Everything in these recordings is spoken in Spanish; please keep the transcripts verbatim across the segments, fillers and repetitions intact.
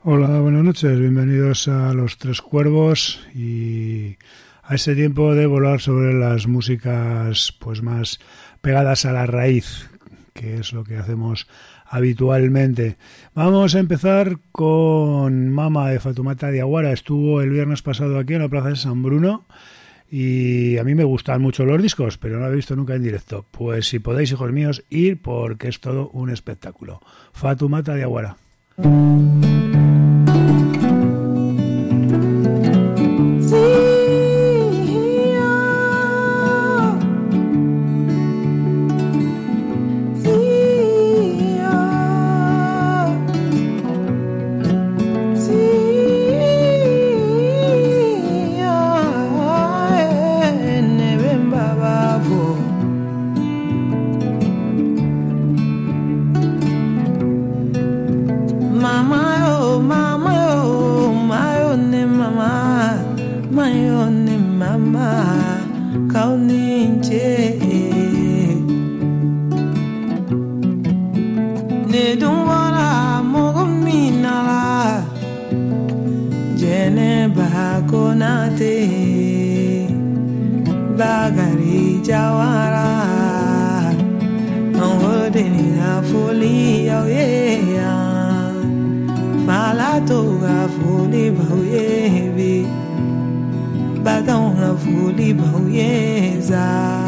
Hola, buenas noches, bienvenidos a Los Tres Cuervos y a ese tiempo de volar sobre las músicas pues más pegadas a la raíz, que es lo que hacemos habitualmente. Vamos a empezar con Mama de Fatoumata Diawara. Estuvo el viernes pasado aquí en la Plaza de San Bruno y a mí me gustan mucho los discos, pero no lo he visto nunca en directo. Pues si podéis, hijos míos, ir porque es todo un espectáculo. Fatoumata Diawara. Bagari Jawara, I'm holding a fully away. Falatoga fully bawyebi, Badonga fully bawyeza,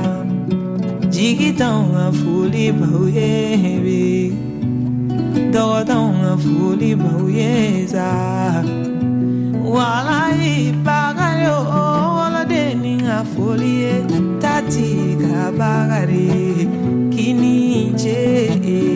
Jigitonga fully bawyebi, Dodonga fully bawyeza, Walai Bagayo. A folie tati kabagare kinije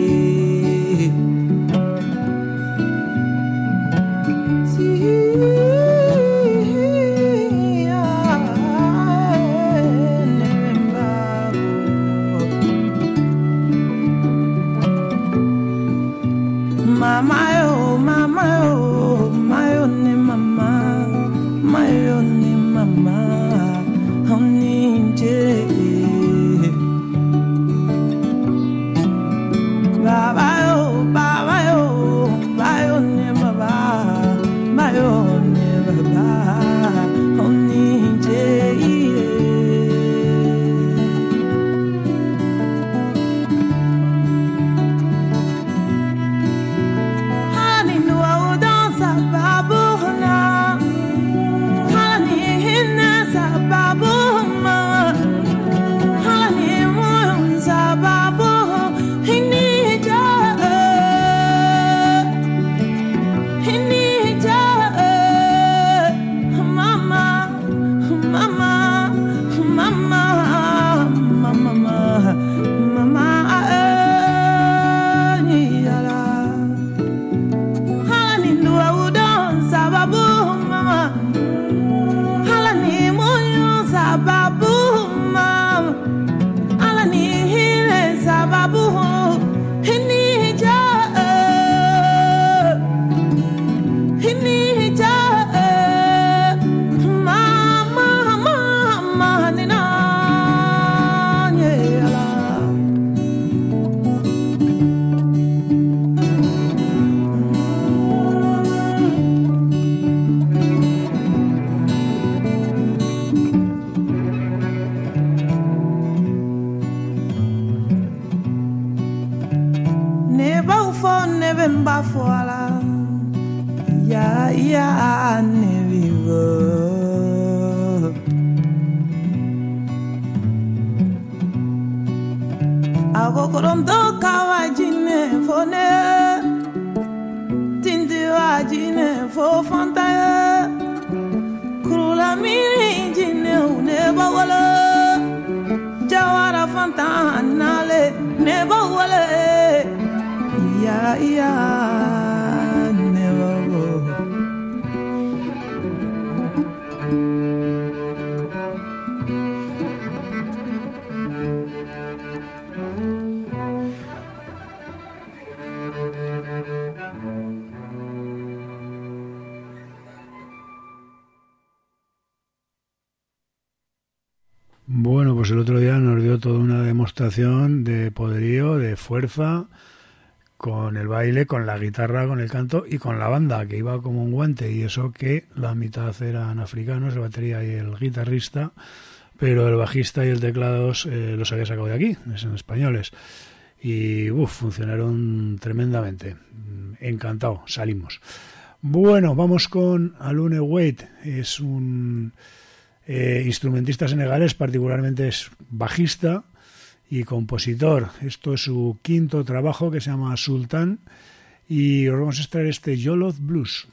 mama yo mama yo mayo ne mama mayo ne mama Baba yo, Baba yo, Bayo ne Baba, Bayo ne Baba, Oni je. Hani nuwa dansa babu na, hani hinna sa babu. Ya ya ne vivo Ago korondo kawajine fone Tindi wajine fo fantaye Kurula mini jine une bawala Jawara fantanale ne bawala Ya ya Bueno, pues el otro día nos dio toda una demostración de poderío, de fuerza, con el baile, con la guitarra, con el canto y con la banda, que iba como un guante, y eso que la mitad eran africanos, la batería y el guitarrista, pero el bajista y el teclados eh, los había sacado de aquí, son españoles, y uf, funcionaron tremendamente. Encantado, salimos. Bueno, vamos con Alune Wade, es un eh, instrumentista senegalés, particularmente es bajista y compositor. Esto es su quinto trabajo, que se llama Sultán, y os vamos a extraer este Jollof Blues.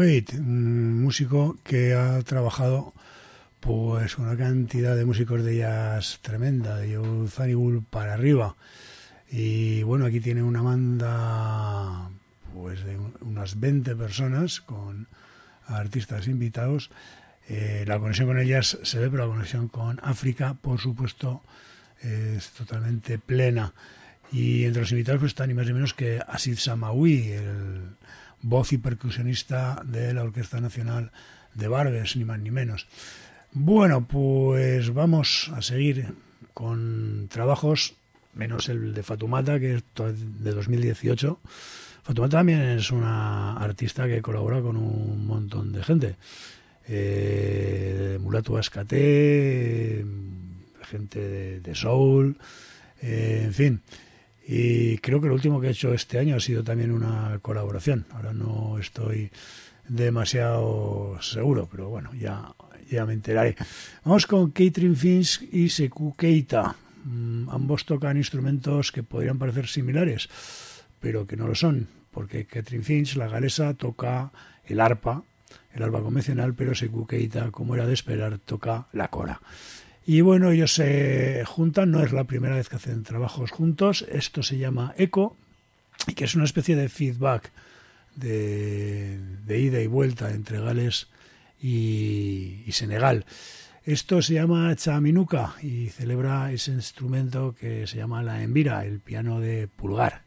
Boyd, un músico que ha trabajado pues una cantidad de músicos de jazz tremenda, de Joe Zawinul para arriba. Y bueno, aquí tiene una banda pues de unas veinte personas con artistas invitados. Eh, la conexión con el jazz se ve, pero la conexión con África, por supuesto, es totalmente plena. Y entre los invitados pues está ni más ni menos que Aziz Samawi, el voz y percusionista de la Orquesta Nacional de Barbes, ni más ni menos. Bueno, pues vamos a seguir con trabajos, menos el de Fatoumata, que es de dos mil dieciocho. Fatoumata también es una artista que colabora con un montón de gente. Eh, Mulatu Ascate, gente de, de soul, eh, en fin. Y creo que lo último que he hecho este año ha sido también una colaboración. Ahora no estoy demasiado seguro, pero bueno, ya, ya me enteraré. Vamos con Catherine Finch y Sekou Keita. Mm, ambos tocan instrumentos que podrían parecer similares, pero que no lo son, porque Catherine Finch, la galesa, toca el arpa, el arpa convencional, pero Sekou Keita, como era de esperar, toca la kora. Y bueno, ellos se juntan, no es la primera vez que hacen trabajos juntos. Esto se llama Eco, y que es una especie de feedback de, de ida y vuelta entre Gales y, y Senegal. Esto se llama Chaminuca y celebra ese instrumento que se llama la embira, el piano de pulgar.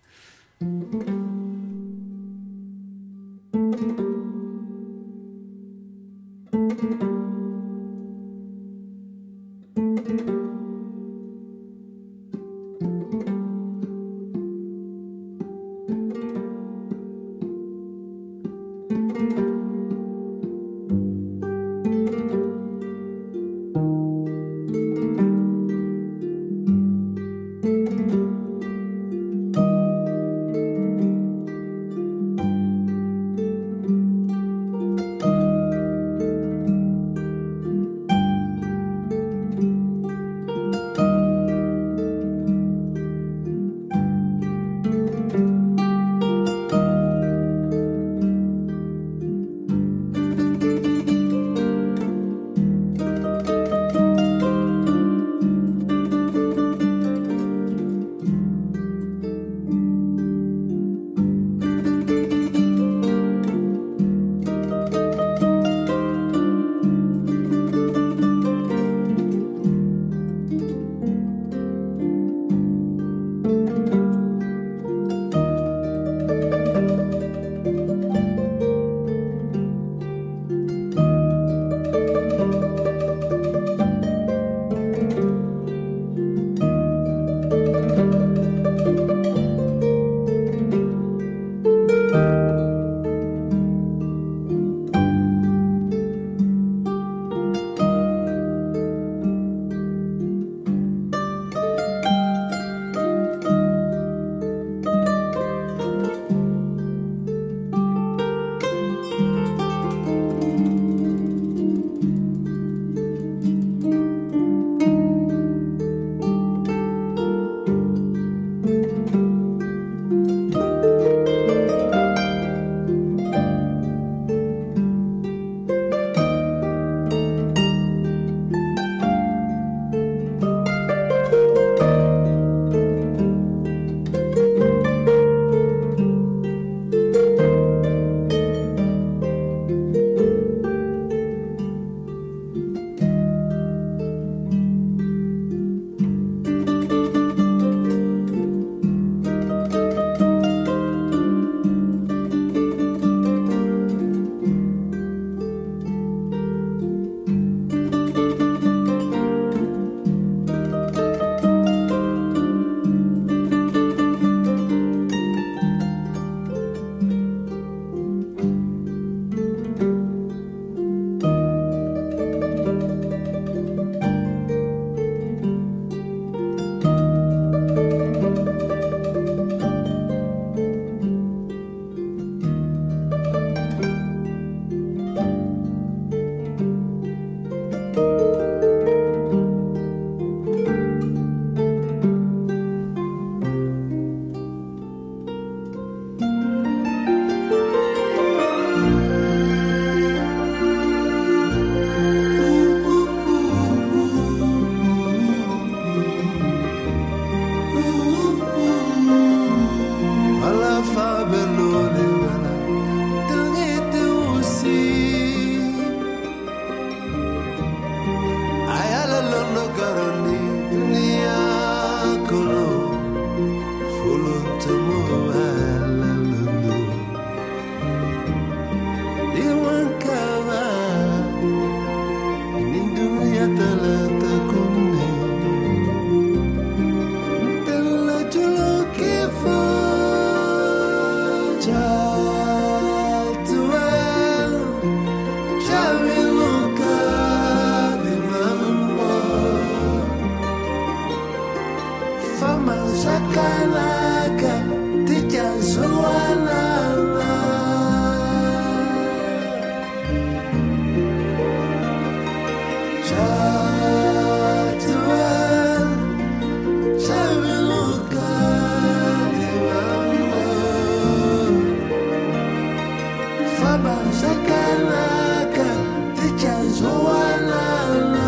sakanaka tichazowanana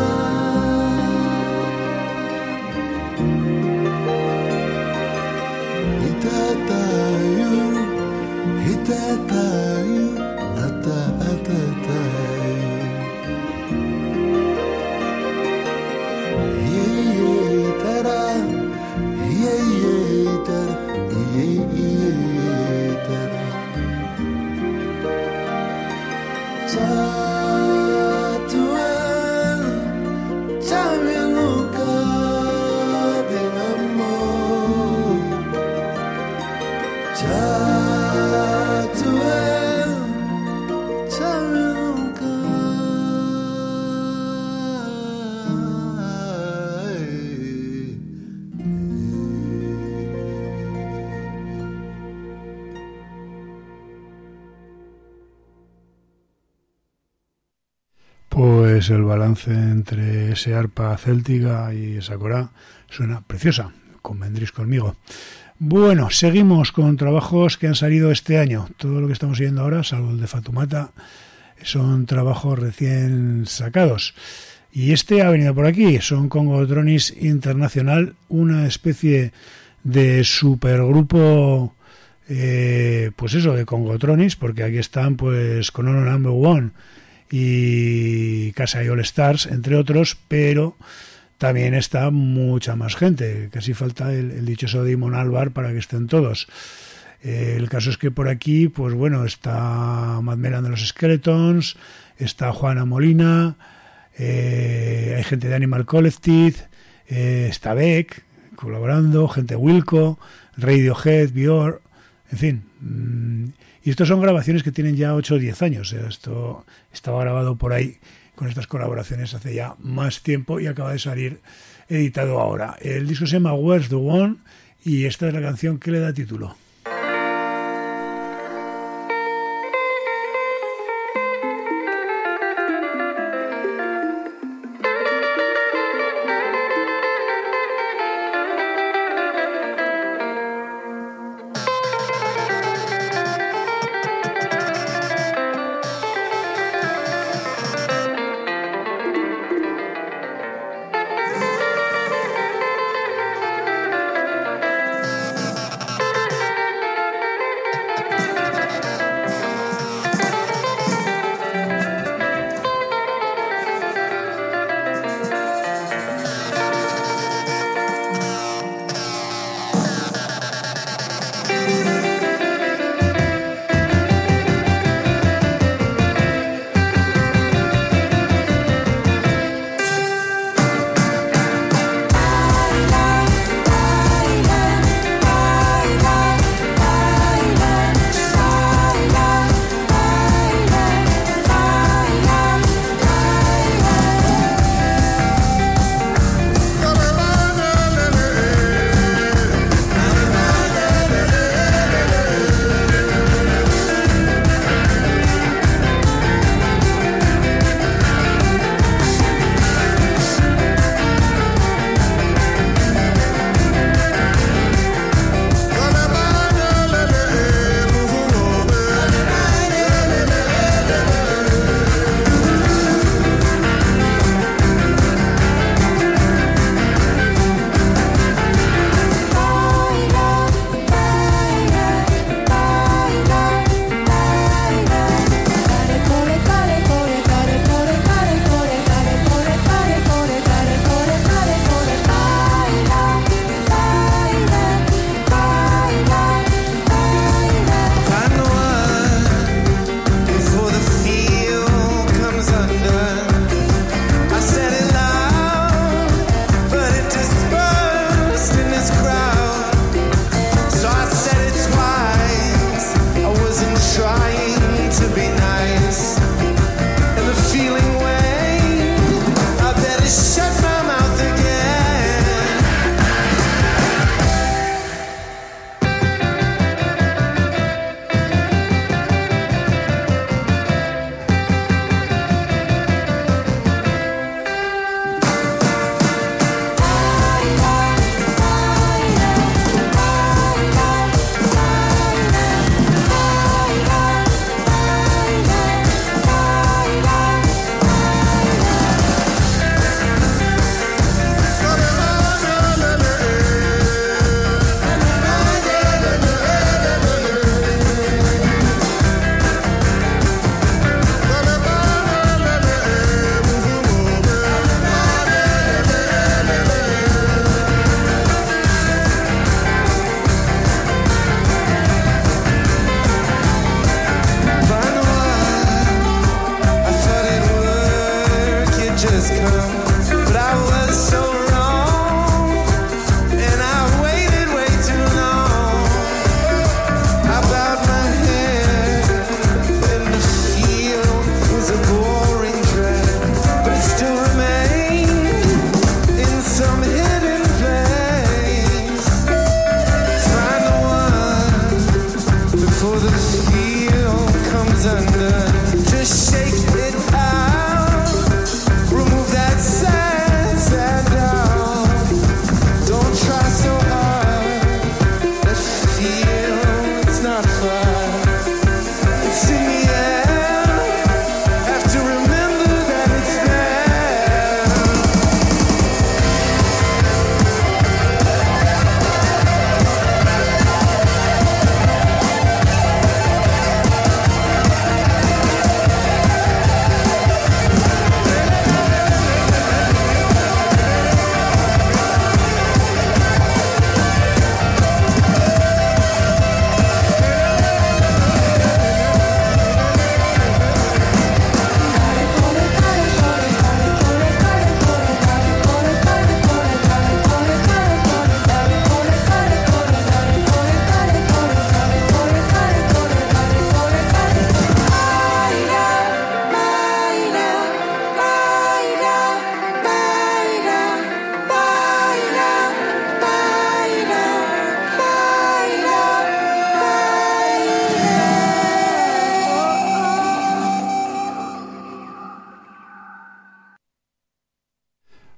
itatayu itatayu ata atatayu ye tara ye ye tara ye ye tara Tatuel, Tavianuka de amor. Tatuel, Tavianuka. Pues el balance entre ese arpa céltica y esa corá suena preciosa, convendréis conmigo. Bueno, seguimos con trabajos que han salido este año. Todo lo que estamos viendo ahora, salvo el de Fatoumata, son trabajos recién sacados. Y este ha venido por aquí, son Congotronis Internacional, una especie de supergrupo, eh, pues eso, de Congotronis, porque aquí están pues con Ono Number One y Casa y All Stars, entre otros, pero también está mucha más gente. Casi falta el, el dichoso Damon Albarn para que estén todos. Eh, el caso es que por aquí, pues bueno, está Matt Melan de los Skeletons, está Juana Molina, eh, hay gente de Animal Collective, eh, está Beck colaborando, gente de Wilco, Radiohead, Björk, en fin. Mmm, Y estos son grabaciones que tienen ya ocho o diez años. O sea, esto estaba grabado por ahí con estas colaboraciones hace ya más tiempo y acaba de salir editado ahora. El disco se llama Where's the One y esta es la canción que le da título.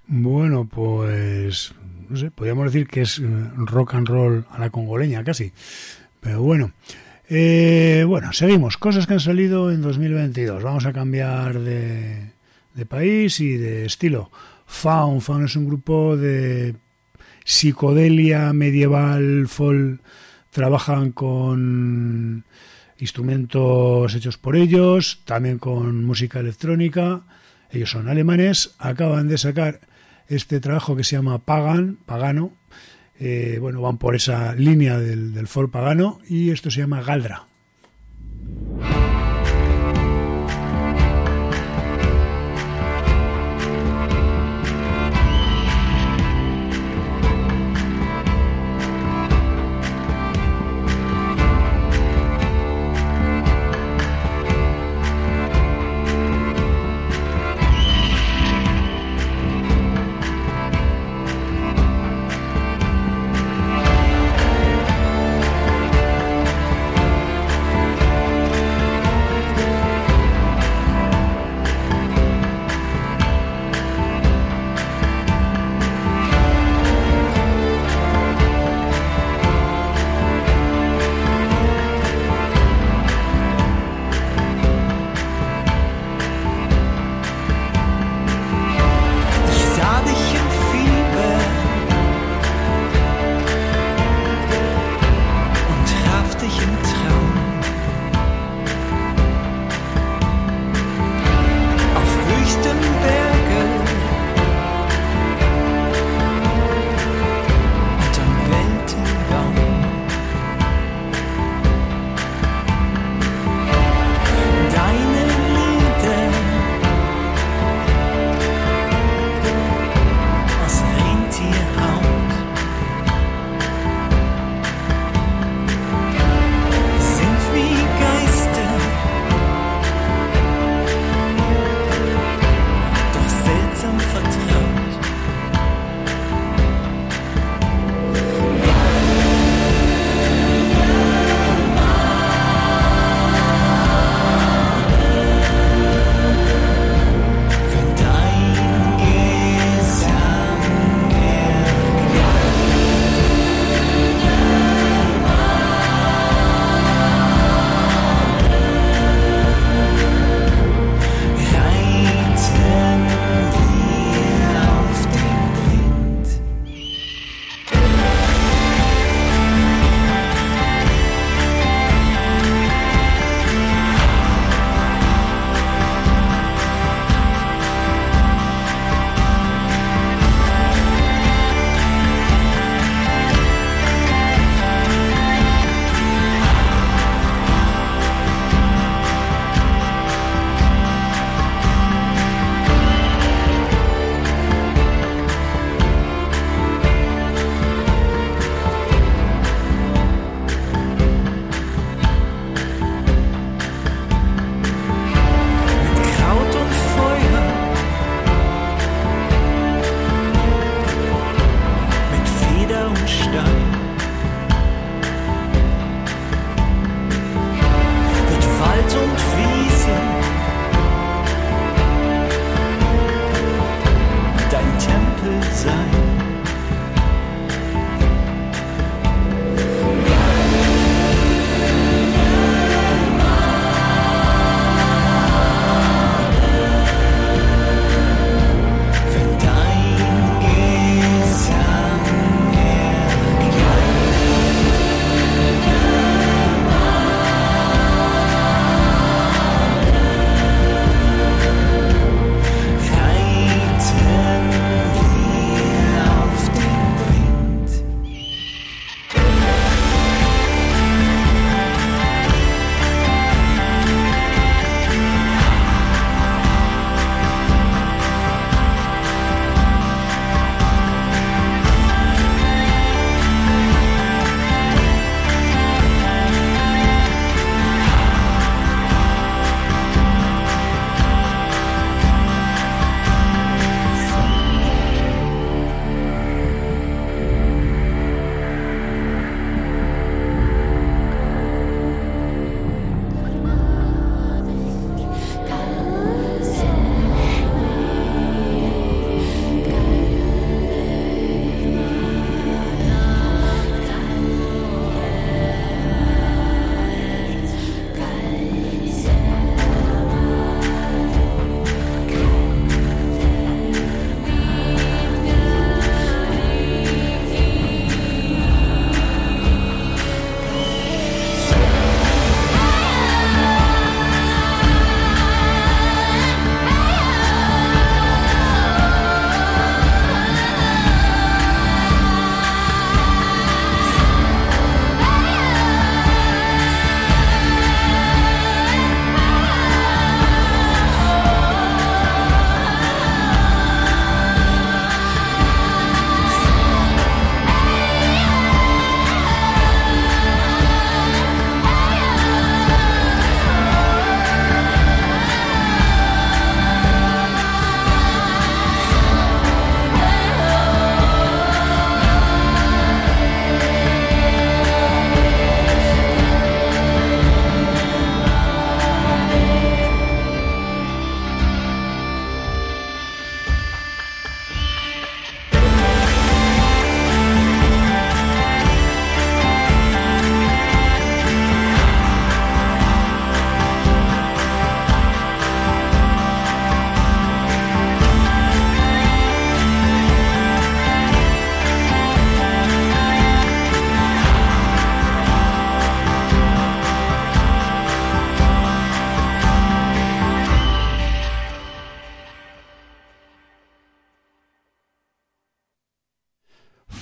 Bueno, pues no sé, podríamos decir que es rock and roll a la congoleña casi, pero bueno. Eh, bueno, seguimos. Cosas que han salido en dos mil veintidós. Vamos a cambiar de, de país y de estilo. Faun. Faun es un grupo de psicodelia medieval, folk. Trabajan con instrumentos hechos por ellos, también con música electrónica. Ellos son alemanes. Acaban de sacar este trabajo que se llama Pagan, Pagano. Eh, bueno, van por esa línea del, del folk pagano y esto se llama Galdra.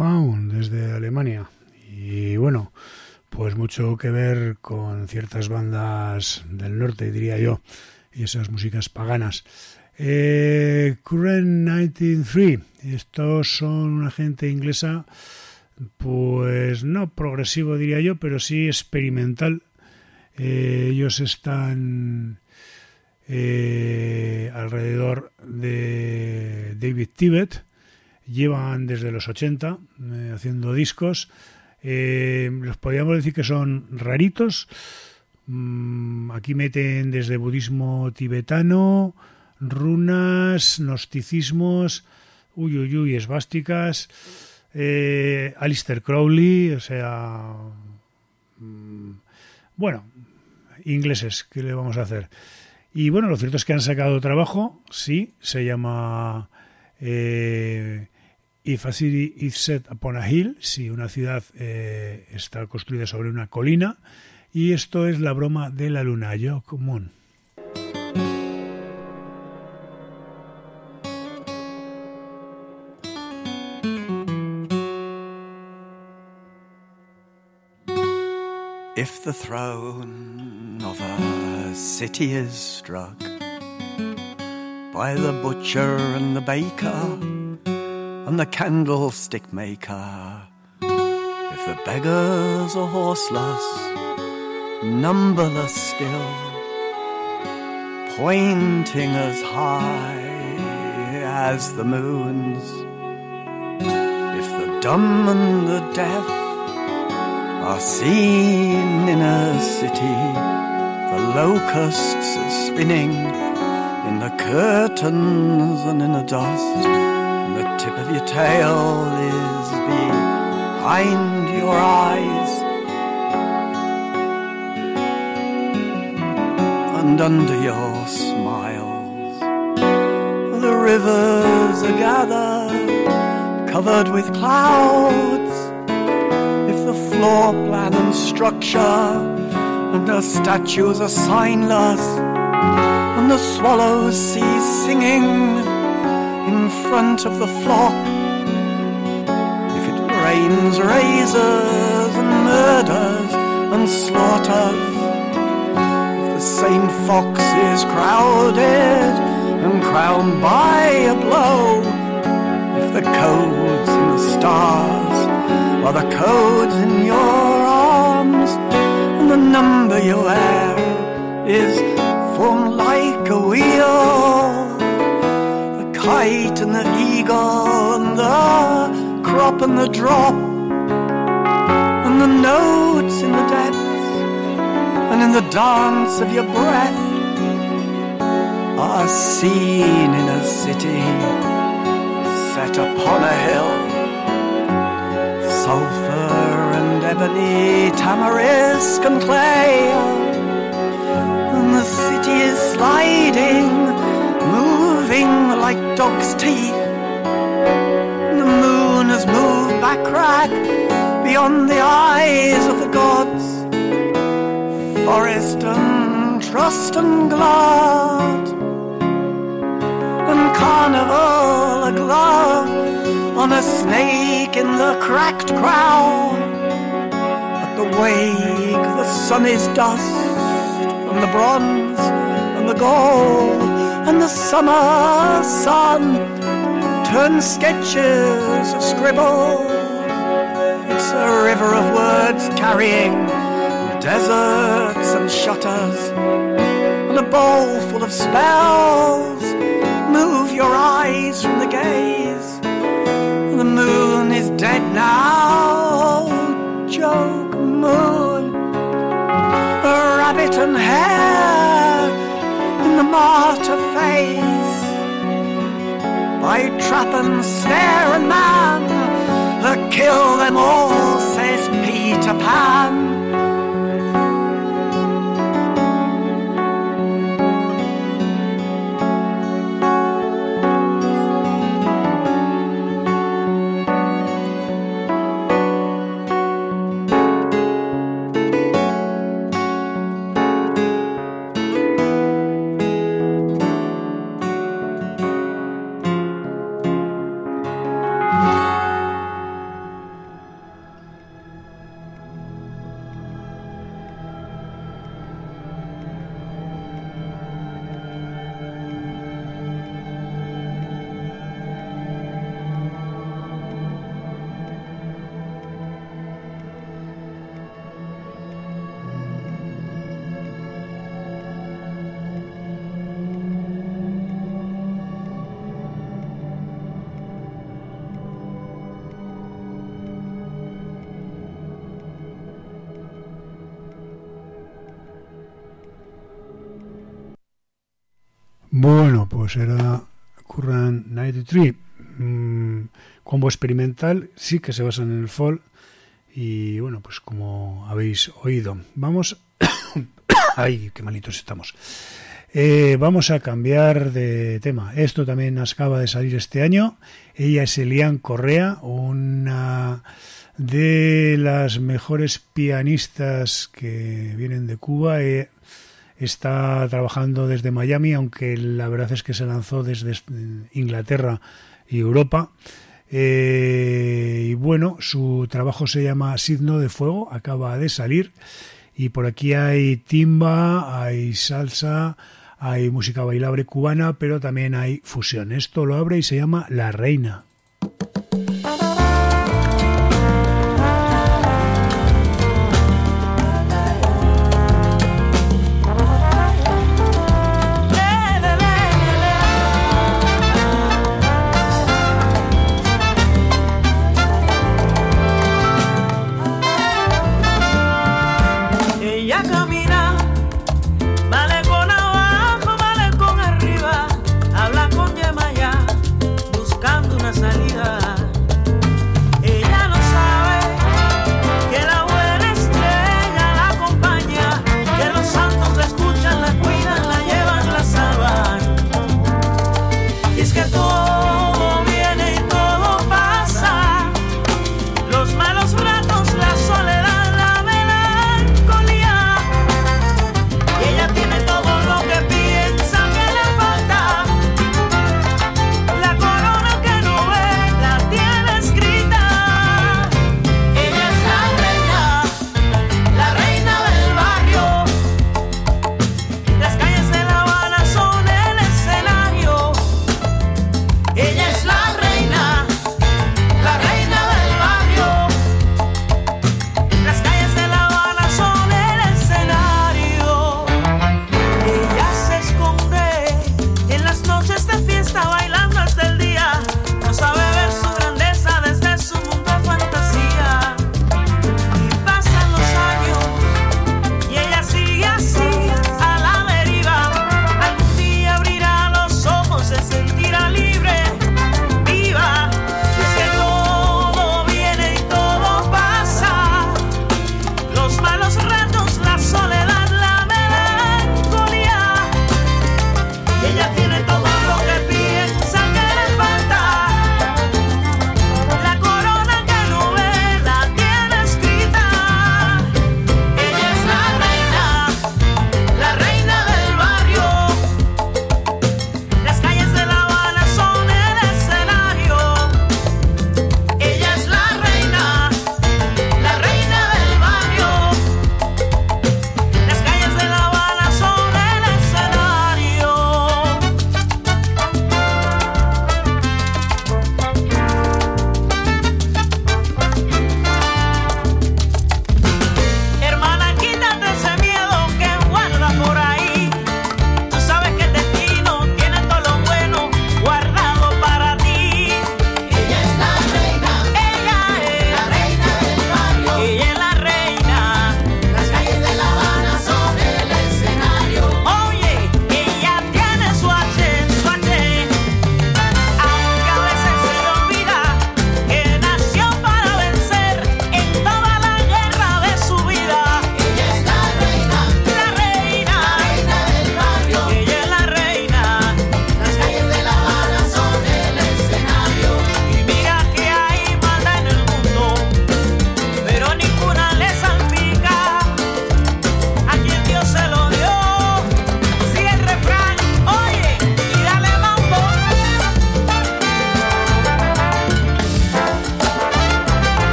Profound desde Alemania. Y bueno, pues mucho que ver con ciertas bandas del norte, diría yo, y esas músicas paganas. Eh, Current noventa y tres, estos son una gente inglesa, pues no progresivo diría yo, pero sí experimental. Eh, ellos están eh, alrededor de David Tibet, llevan desde los ochenta eh, haciendo discos. Eh, los podríamos decir que son raritos. Mm, aquí meten desde budismo tibetano, runas, gnosticismos, uy, uy, uy, esvásticas, eh, Aleister Crowley, o sea, mm, bueno, ingleses, ¿qué le vamos a hacer? Y bueno, lo cierto es que han sacado trabajo, sí, se llama eh, If a City is Set Upon a Hill, si una ciudad eh, está construida sobre una colina, y esto es la broma de la luna, Yoke Moon. If the throne of a city is struck by the butcher and the baker and the candlestick maker, if the beggars are horseless, numberless still, pointing as high as the moons, if the dumb and the deaf are seen in a city, the locusts are spinning in the curtains and in the dust, and the tip of your tail is behind your eyes, and under your smiles the rivers are gathered, covered with clouds. The floor plan and structure and the statues are signless, and the swallows cease singing in front of the flock. If it rains razors and murders and slaughters, if the Saint Fox is crowded and crowned by a blow, if the codes in the stars are the codes in your arms, and the number you wear is formed like a wheel, the kite and the eagle and the crop and the drop, and the notes in the depths and in the dance of your breath are seen in a city set upon a hill. Sulphur and ebony, tamarisk and clay, and the city is sliding, moving like dog's teeth, and the moon has moved backrack beyond the eyes of the gods, forest and trust and glad, and carnival a glove on a snake in the cracked crown. At the wake the sun is dust, and the bronze and the gold, and the summer sun turns sketches of scribble. It's a river of words carrying deserts and shutters, and a bowl full of spells. Move your eyes from the gaze. The moon is dead now, Joke Moon. A rabbit and hare in the martyr face, by trap and snare and man, that kill them all, says Peter Pan. Bueno, pues era Current noventa y tres, mmm, combo experimental, sí que se basan en el folk y bueno, pues como habéis oído, vamos, ay, qué malitos estamos, eh, vamos a cambiar de tema. Esto también acaba de salir este año. Ella es Elian Correa, una de las mejores pianistas que vienen de Cuba. Eh, Está trabajando desde Miami, aunque la verdad es que se lanzó desde Inglaterra y Europa. Eh, y bueno, su trabajo se llama Signo de Fuego, acaba de salir. Y por aquí hay timba, hay salsa, hay música bailable cubana, pero también hay fusión. Esto lo abre y se llama La Reina. Una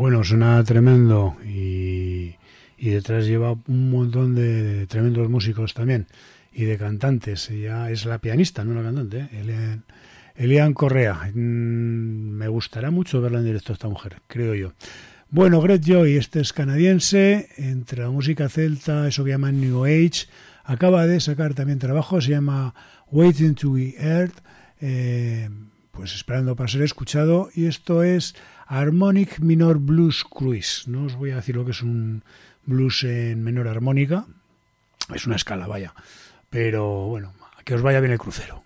Bueno, suena tremendo y, y detrás lleva un montón de, de tremendos músicos también y de cantantes. Ella es la pianista, no la cantante, ¿eh? Elian, Elian Correa. Mm, me gustará mucho verla en directo esta mujer, creo yo. Bueno, Greg Joy, este es canadiense, entre la música celta, eso que llaman New Age. Acaba de sacar también trabajo, se llama Waiting to be Heard, eh, pues esperando para ser escuchado, y esto es Harmonic Minor Blues Cruise. No os voy a decir lo que es un blues en menor armónica, es una escala, vaya, pero bueno, que os vaya bien el crucero.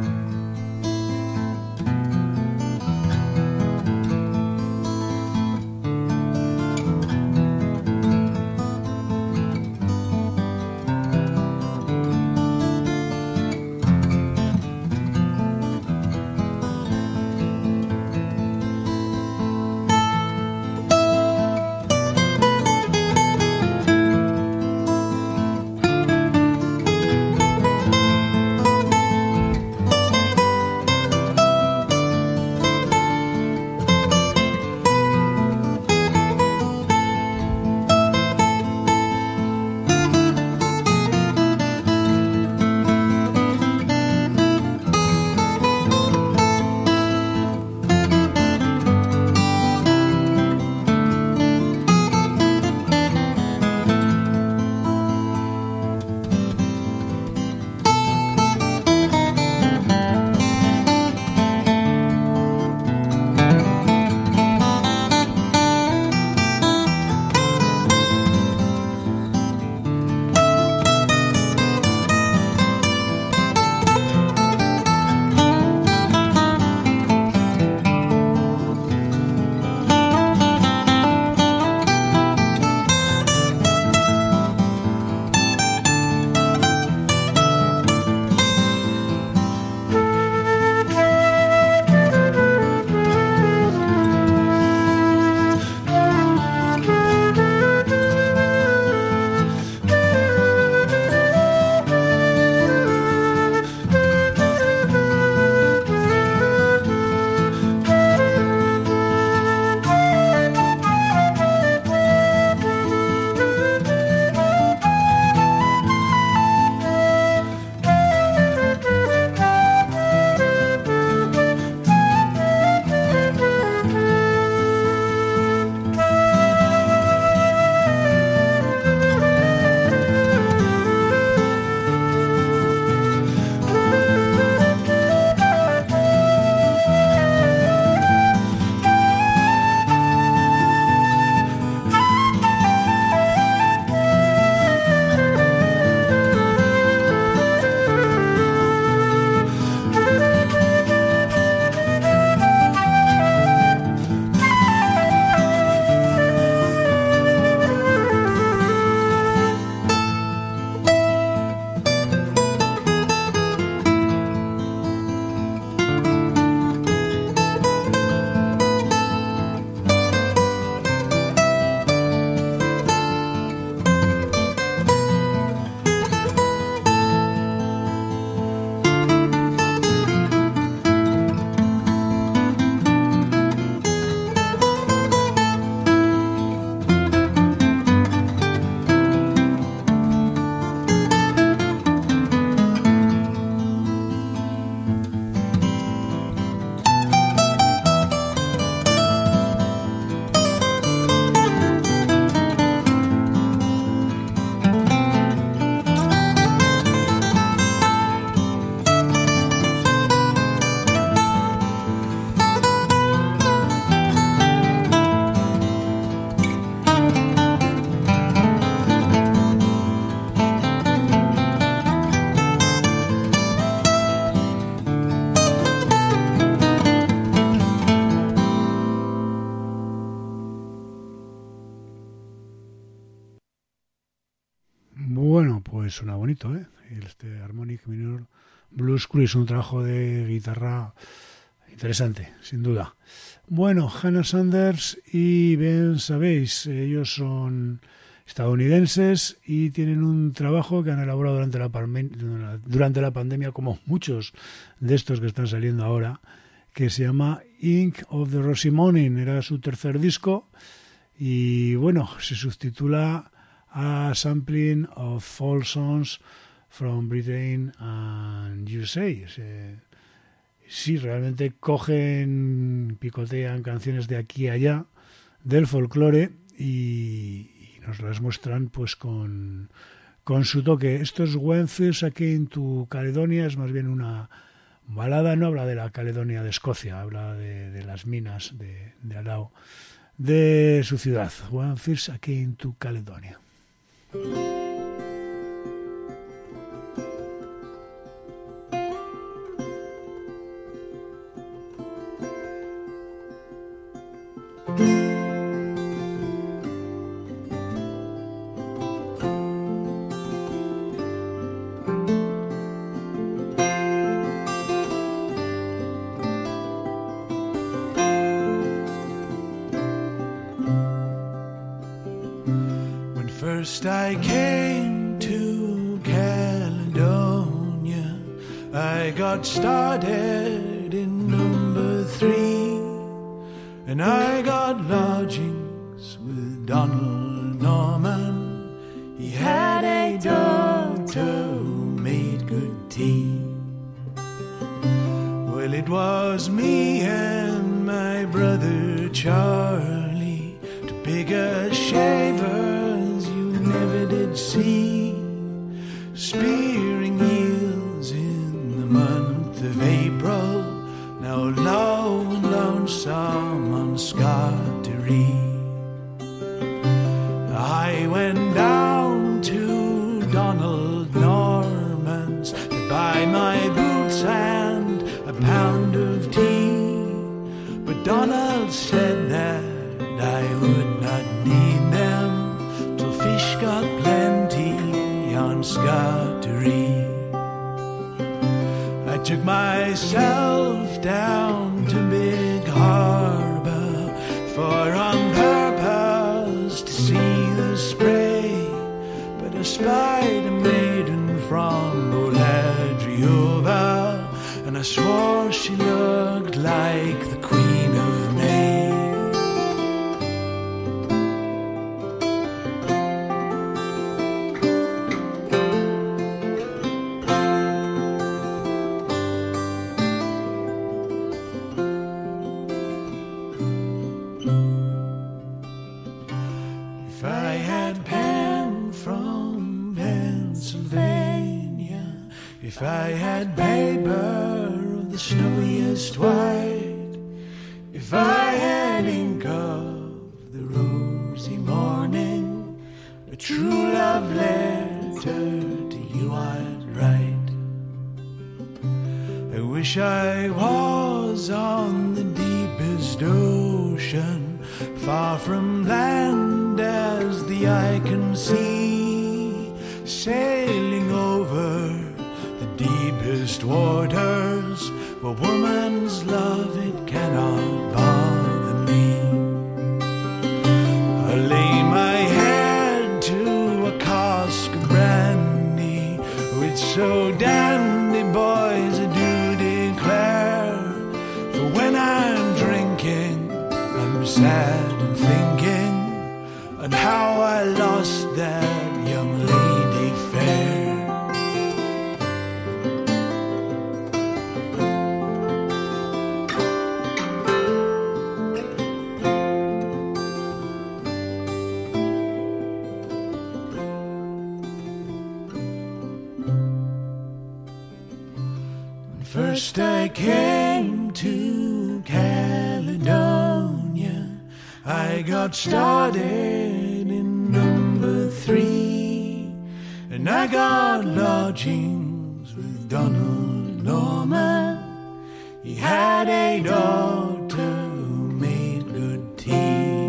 Bueno, pues suena bonito, ¿eh? Este Harmonic Minor Blues Cruise, un trabajo de guitarra interesante, sin duda. Bueno, Hannah Sanders y Ben sabéis, ellos son estadounidenses y tienen un trabajo que han elaborado durante la, durante la pandemia, como muchos de estos que están saliendo ahora, que se llama Ink of the Rosy Morning, era su tercer disco y bueno, se subtitula A Sampling of Folk Songs from Britain and U S A. Se, sí, realmente cogen, picotean canciones de aquí a allá del folclore y, y nos las muestran pues con, con su toque. Esto es When First I Came to Caledonia, es más bien una balada, no habla de la Caledonia de Escocia, habla de, de las minas de, de al lado de su ciudad. When First I Came to Caledonia. First I came to Caledonia, I got started in number three, and I got lodgings with Donald Norman. He had a daughter who made good tea. Well, it was me and my brother Charlie, two bigger shavers never did see, spearing eels in the month of April, now low and lonesome on Scottery. I went down to Donald Norman's to buy my boots and a pound of tea, but Donald said that I would not need them, fish got plenty on Scottery. I took myself down to Big Harbour for on purpose to see the spray, but I spied a maiden from Boladriova, and I swore she looked like the Queen of May. If I had paper of the snowiest white, if I had ink of the rosy morning, a true love letter to you I'd write. I wish I was on the deepest ocean, far from land as the eye can see, sailing over deepest waters, where woman's love it cannot bother me. I lay my head to a cask of brandy, it's so dandy, boys, I do declare. For when I'm drinking, I'm sad and thinking on how I lost that young lady fair. First I came to Caledonia, I got started in number three, and I got lodgings with Donald Norman. He had a daughter who made good tea.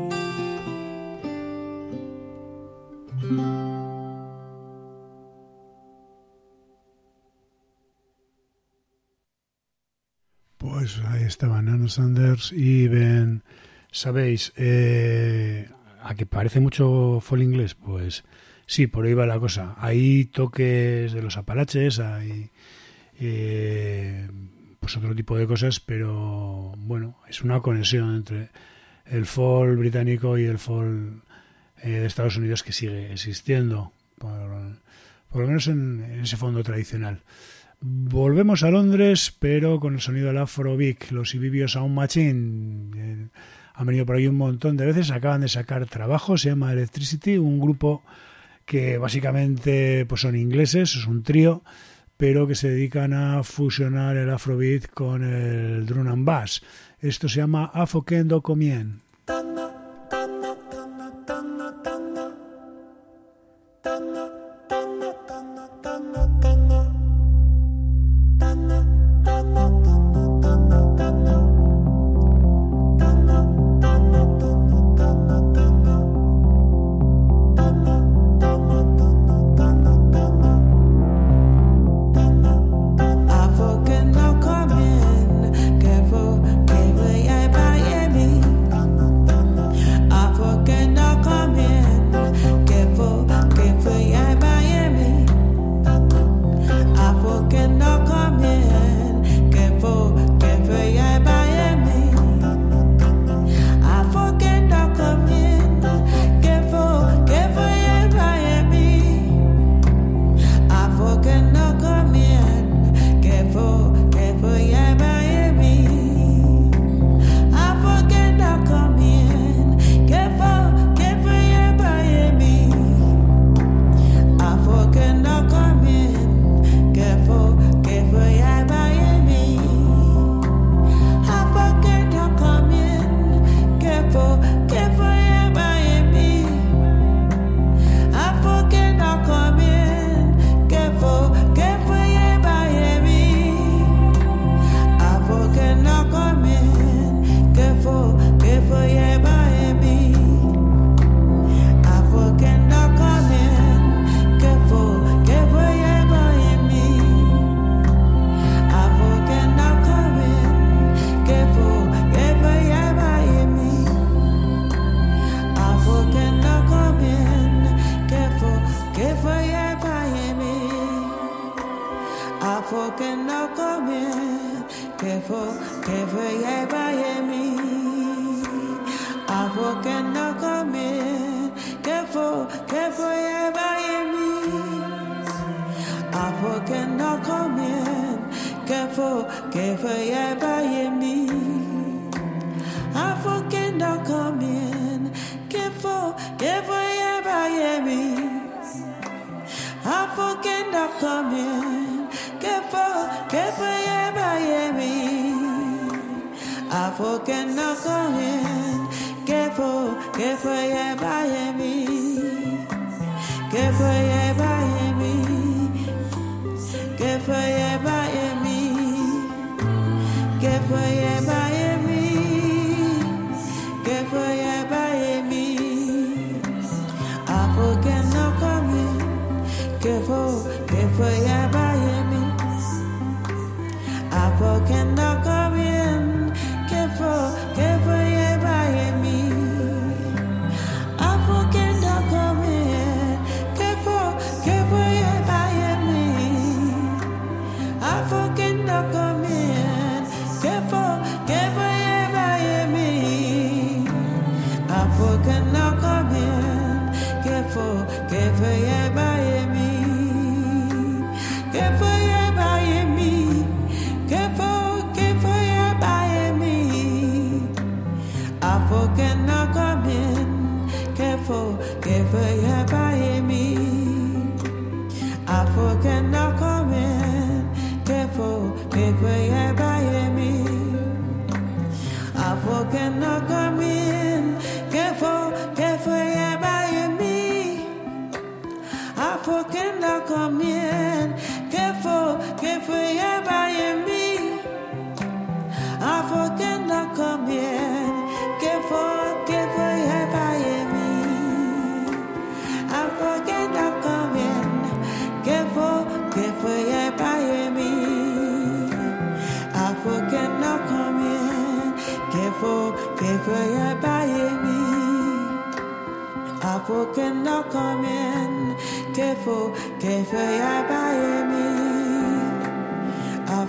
Pues ahí estaban Anna Sanders y Ben. ¿Sabéis? Eh, ¿A que parece mucho folk inglés? Pues sí, por ahí va la cosa. Hay toques de los Apalaches, hay eh, pues otro tipo de cosas, pero bueno, es una conexión entre el folk británico y el folk eh, de Estados Unidos que sigue existiendo, por, por lo menos en, en ese fondo tradicional. Volvemos a Londres, pero con el sonido del Afrobeat. Los Ibibio Sound Machine eh, han venido por ahí un montón de veces, acaban de sacar trabajo, se llama Electricity, un grupo que básicamente pues son ingleses, es un trío, pero que se dedican a fusionar el Afrobeat con el drum and bass. Esto se llama Afokendo Comien.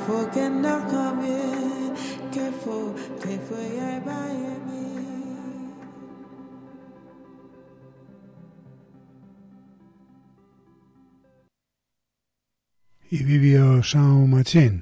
fo kenda kamie ke fo ke fo ya ba mi. Y Vivio Sound Machine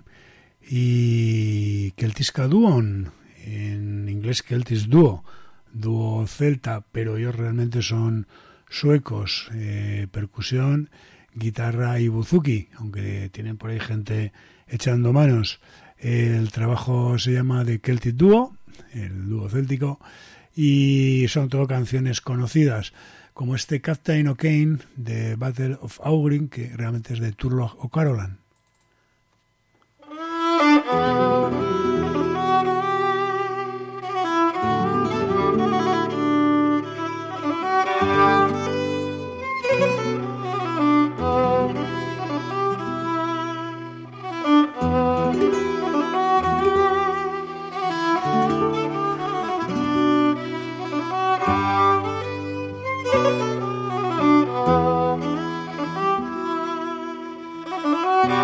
y Celtisca Duon, en inglés Celtis Duo, dúo celta, pero ellos realmente son suecos, eh, percusión, guitarra y buzuki, aunque tienen por ahí gente echando manos. El trabajo se llama The Celtic Duo, el dúo céltico, y son todo canciones conocidas, como este Captain O'Kane de Battle of Aughrim, que realmente es de Turlough O'Carolan. Thank you.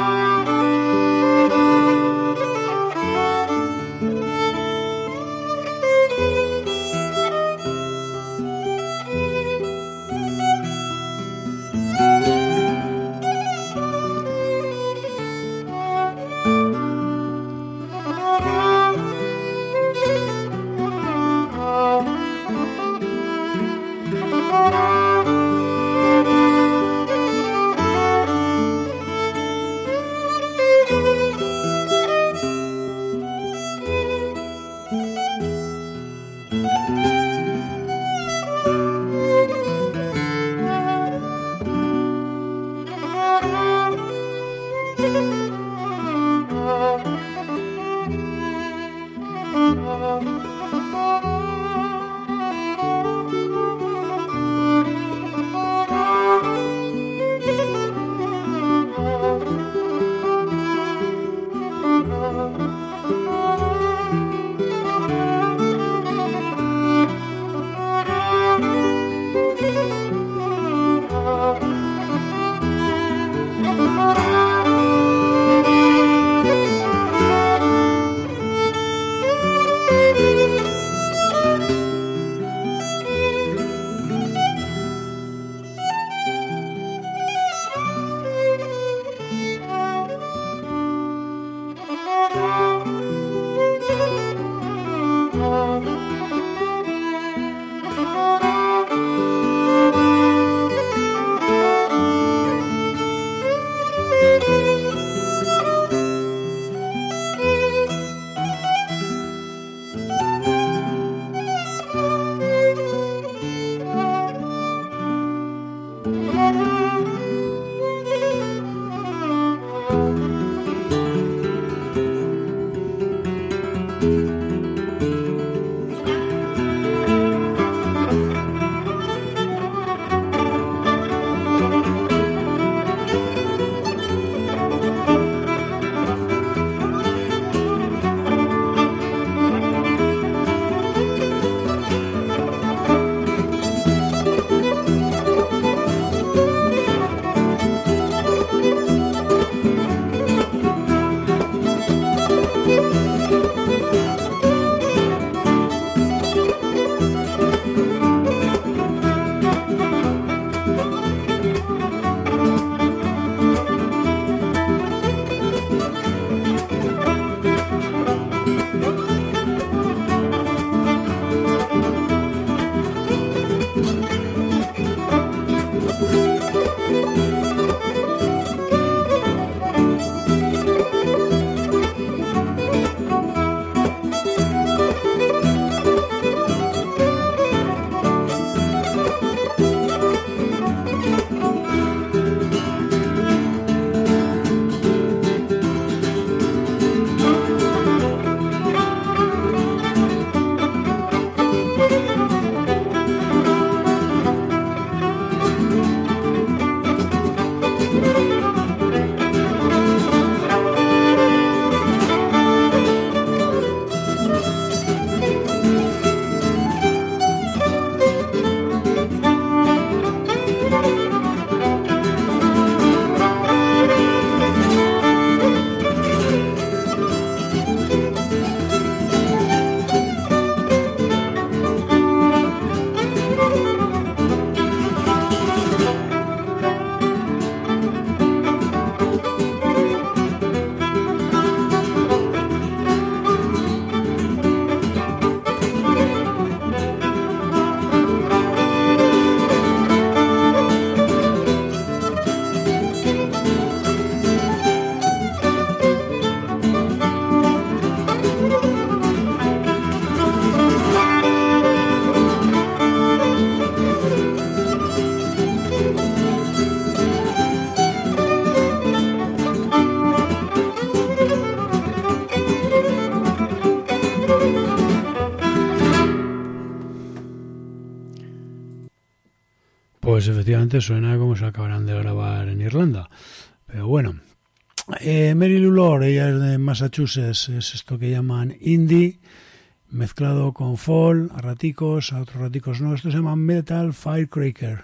Pues efectivamente suena como se acabarán de grabar en Irlanda. Pero bueno, eh, Mary Lou Lord, ella es de Massachusetts, es esto que llaman indie, mezclado con folk, a raticos, a otros raticos no. Esto se llama Metal Firecracker.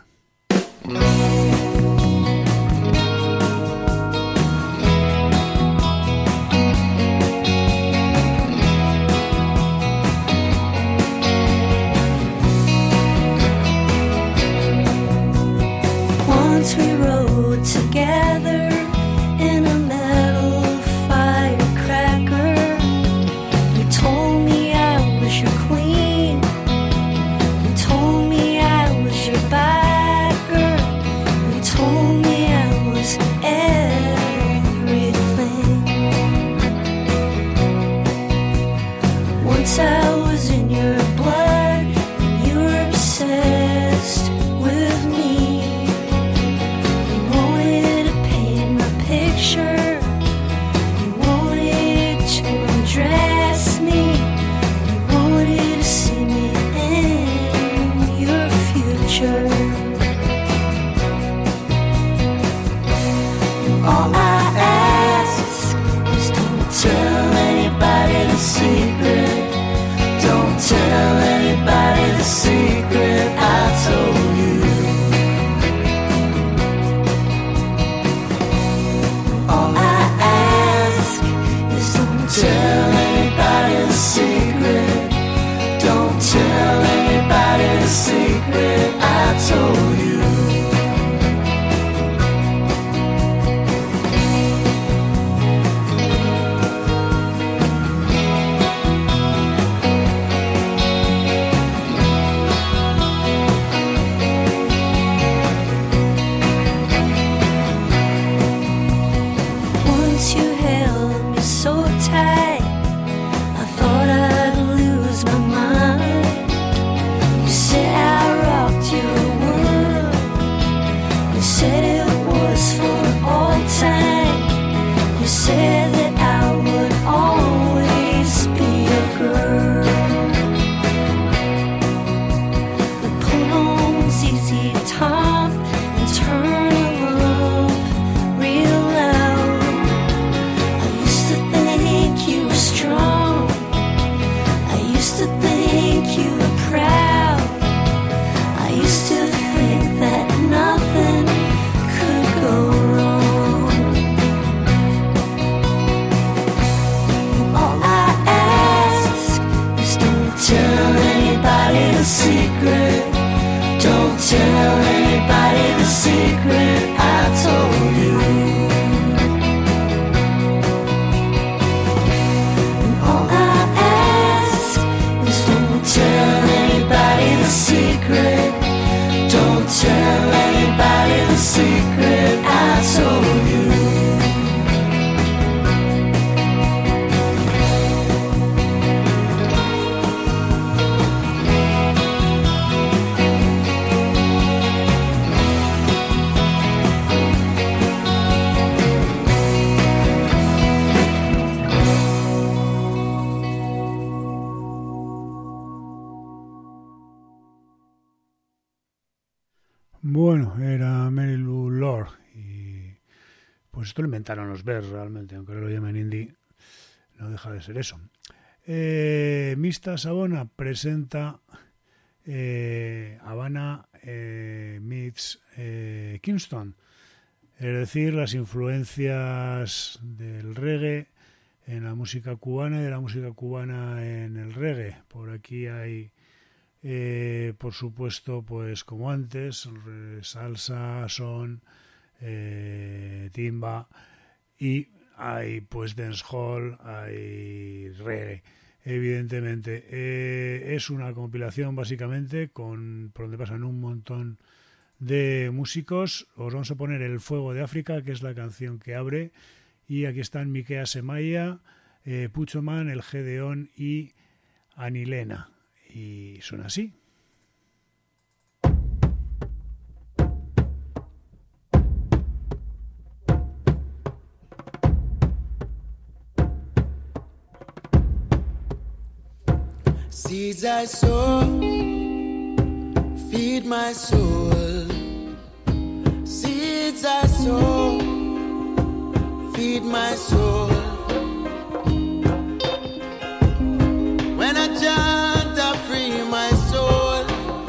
Once we rode together in a metal firecracker. You told me I was your queen. You told me I was your backer. You told me I was everything. Once I was in your blood, you were obsessed with me. Secret, don't tell anybody the secret I told you. All I ask is don't tell anybody the secret, don't tell anybody the secret I told you. Bueno, era Mary Lou Lord y pues esto lo inventaron los Bears realmente, aunque lo llamen indie, no deja de ser eso. Eh, Mista Sabona presenta eh, Habana eh, meets eh, Kingston, es decir, las influencias del reggae en la música cubana y de la música cubana en el reggae. Por aquí hay Eh, por supuesto, pues como antes, salsa, son, eh, timba, y hay pues dancehall, hay reggae, evidentemente. Eh, es una compilación básicamente con por donde pasan un montón de músicos. Os vamos a poner El Fuego de África, que es la canción que abre, y aquí están Miquea Semaya, eh, Pucho Man, El Gedeón y Anilena. Y suena así. Seeds I sow, feed my soul. I sow, feed my soul. When I chant, I free my soul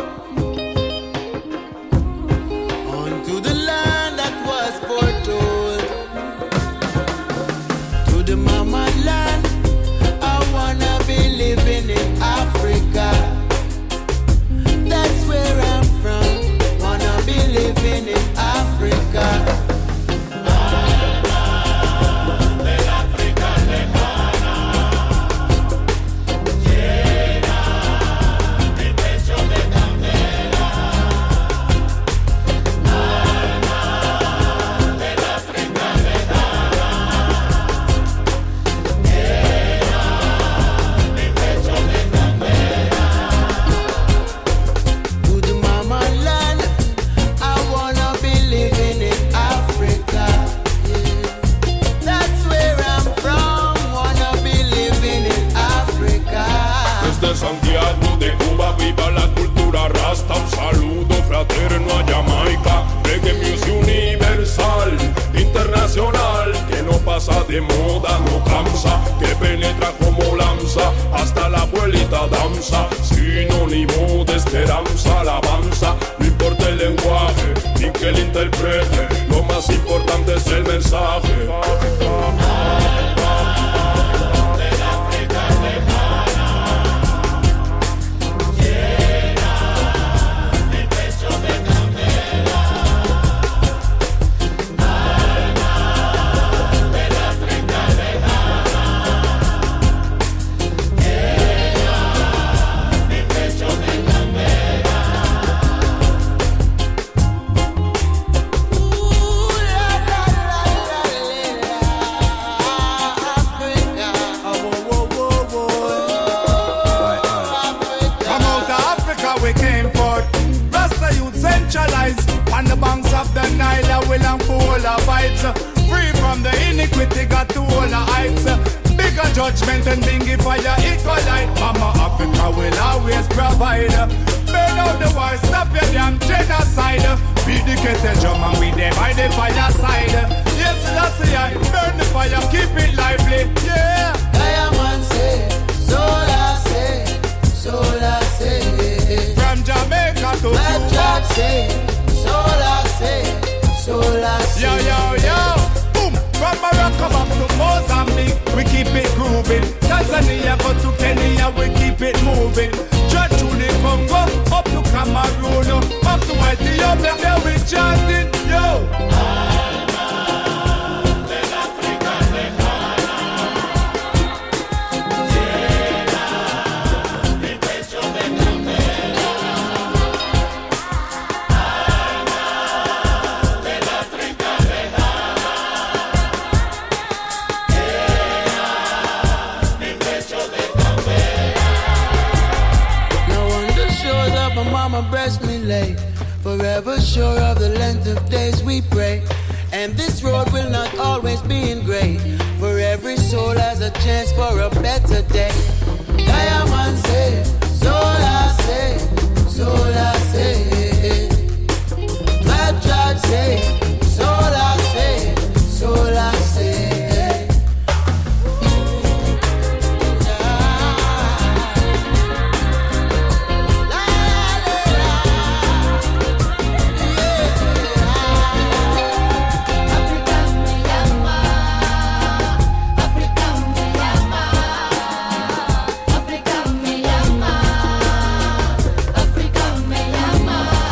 onto the land that was foretold. To the mama land, I wanna be living in Africa. That's where I'm from. Wanna be living in Africa. Santiago de Cuba, viva la cultura rasta, un saludo fraterno a Jamaica, reggae music universal, internacional, que no pasa de moda, no cansa, que penetra como lanza, hasta la abuelita danza, sinónimo de esperanza, alabanza, no importa el lenguaje, ni que el interprete, lo más importante es el mensaje. On the banks of the Nile, I will and full of vibes. Free from the iniquity, got to all the heights. Bigger judgment and bingy fire, equal light. Mama Africa will always provide. Burn out the war, stop your damn genocide. Beat the kettle drum and we there by the fireside. Yes, that's the eye, burn the fire, keep it lively, yeah. Diamond say, soul I say, soul I say. From Jamaica to Cuba. Black say, soul I say, soul I say. Yo, yo, yo. Boom. From Morocco back to Mozambique, we keep it grooving. Tanzania go to Kenya, we keep it moving. Church to the Congo, up to Cameroon, up to Ethiopia, there we chanting, yo. Breast me lay, forever sure of the length of days we pray. And this road will not always be in gray, for every soul has a chance for a better day. Diamond say, soul I say, soul I say. Black tribe say, soul I say, soul I say. Africa me llama.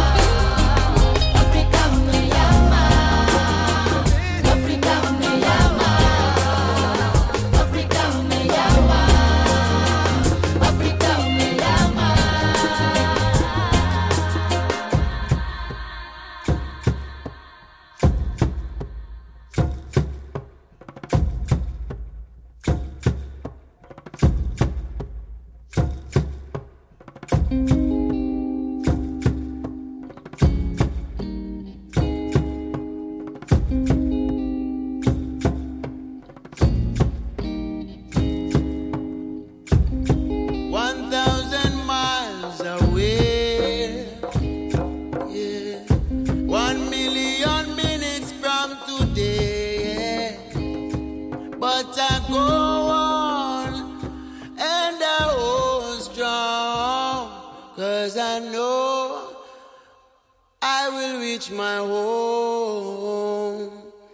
I will reach my home.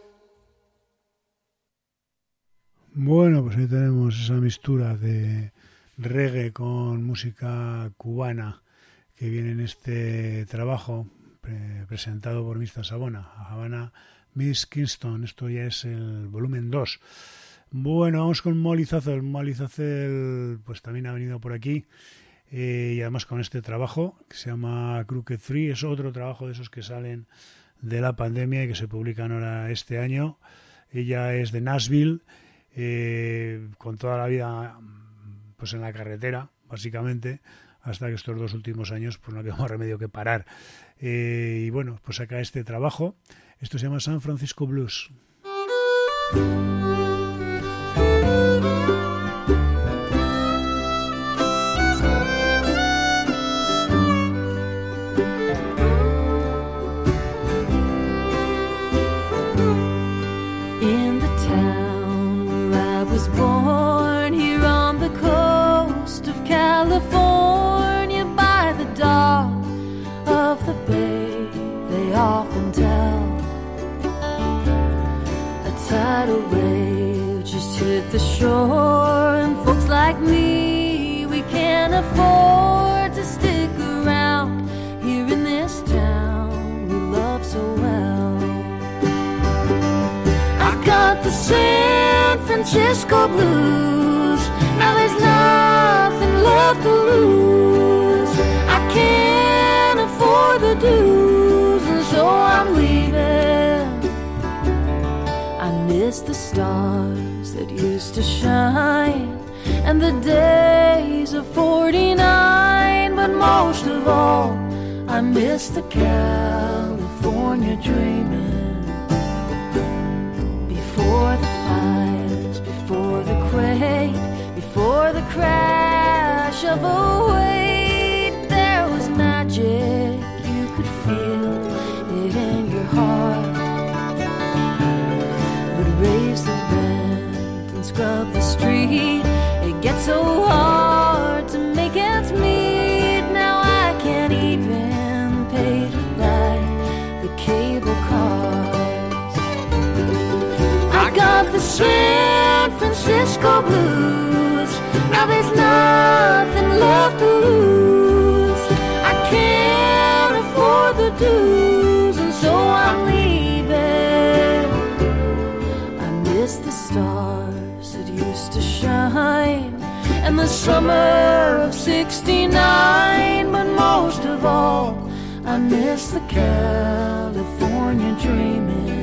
Bueno, pues ahí tenemos esa mixtura de reggae con música cubana que viene en este trabajo pre- presentado por mister Sabona, Havana Miss Kingston. Esto ya es el volumen dos. Bueno, vamos con Molly Zazel. Molly Zazel pues también ha venido por aquí eh, y además con este trabajo que se llama Crooked Three. Es otro trabajo de esos que salen de la pandemia y que se publican ahora este año. Ella es de Nashville, eh, con toda la vida pues en la carretera básicamente, hasta que estos dos últimos años pues no quedó más remedio que parar, eh, y bueno, pues saca este trabajo. Esto se llama San Francisco Blues. In the town where I was born, here on the coast of California, by the dock of the bay, they often tell a tidal wave just hit the shore, and folks like me, we can't afford to stick around here in this town we love so well. I got the San Francisco blues, now there's nothing left to lose. I can't afford the dues, and so I'm leaving. I miss the stars that used to shine, and the days of forty-nine, but most of all, I miss the California dreaming. Before the fires, before the quake, before the crash of a wave, there was magic, you could feel it in your heart. But raise the rent and scrub the street, it gets so hard to make ends meet. Now I can't even pay to ride the cable cars. I got the San Francisco blues, now there's nothing left to lose. I can't afford the dues, and so I'm leaving. I miss the stars that used to shine, and the summer of sixty-nine, but most of all, I miss the California dreaming.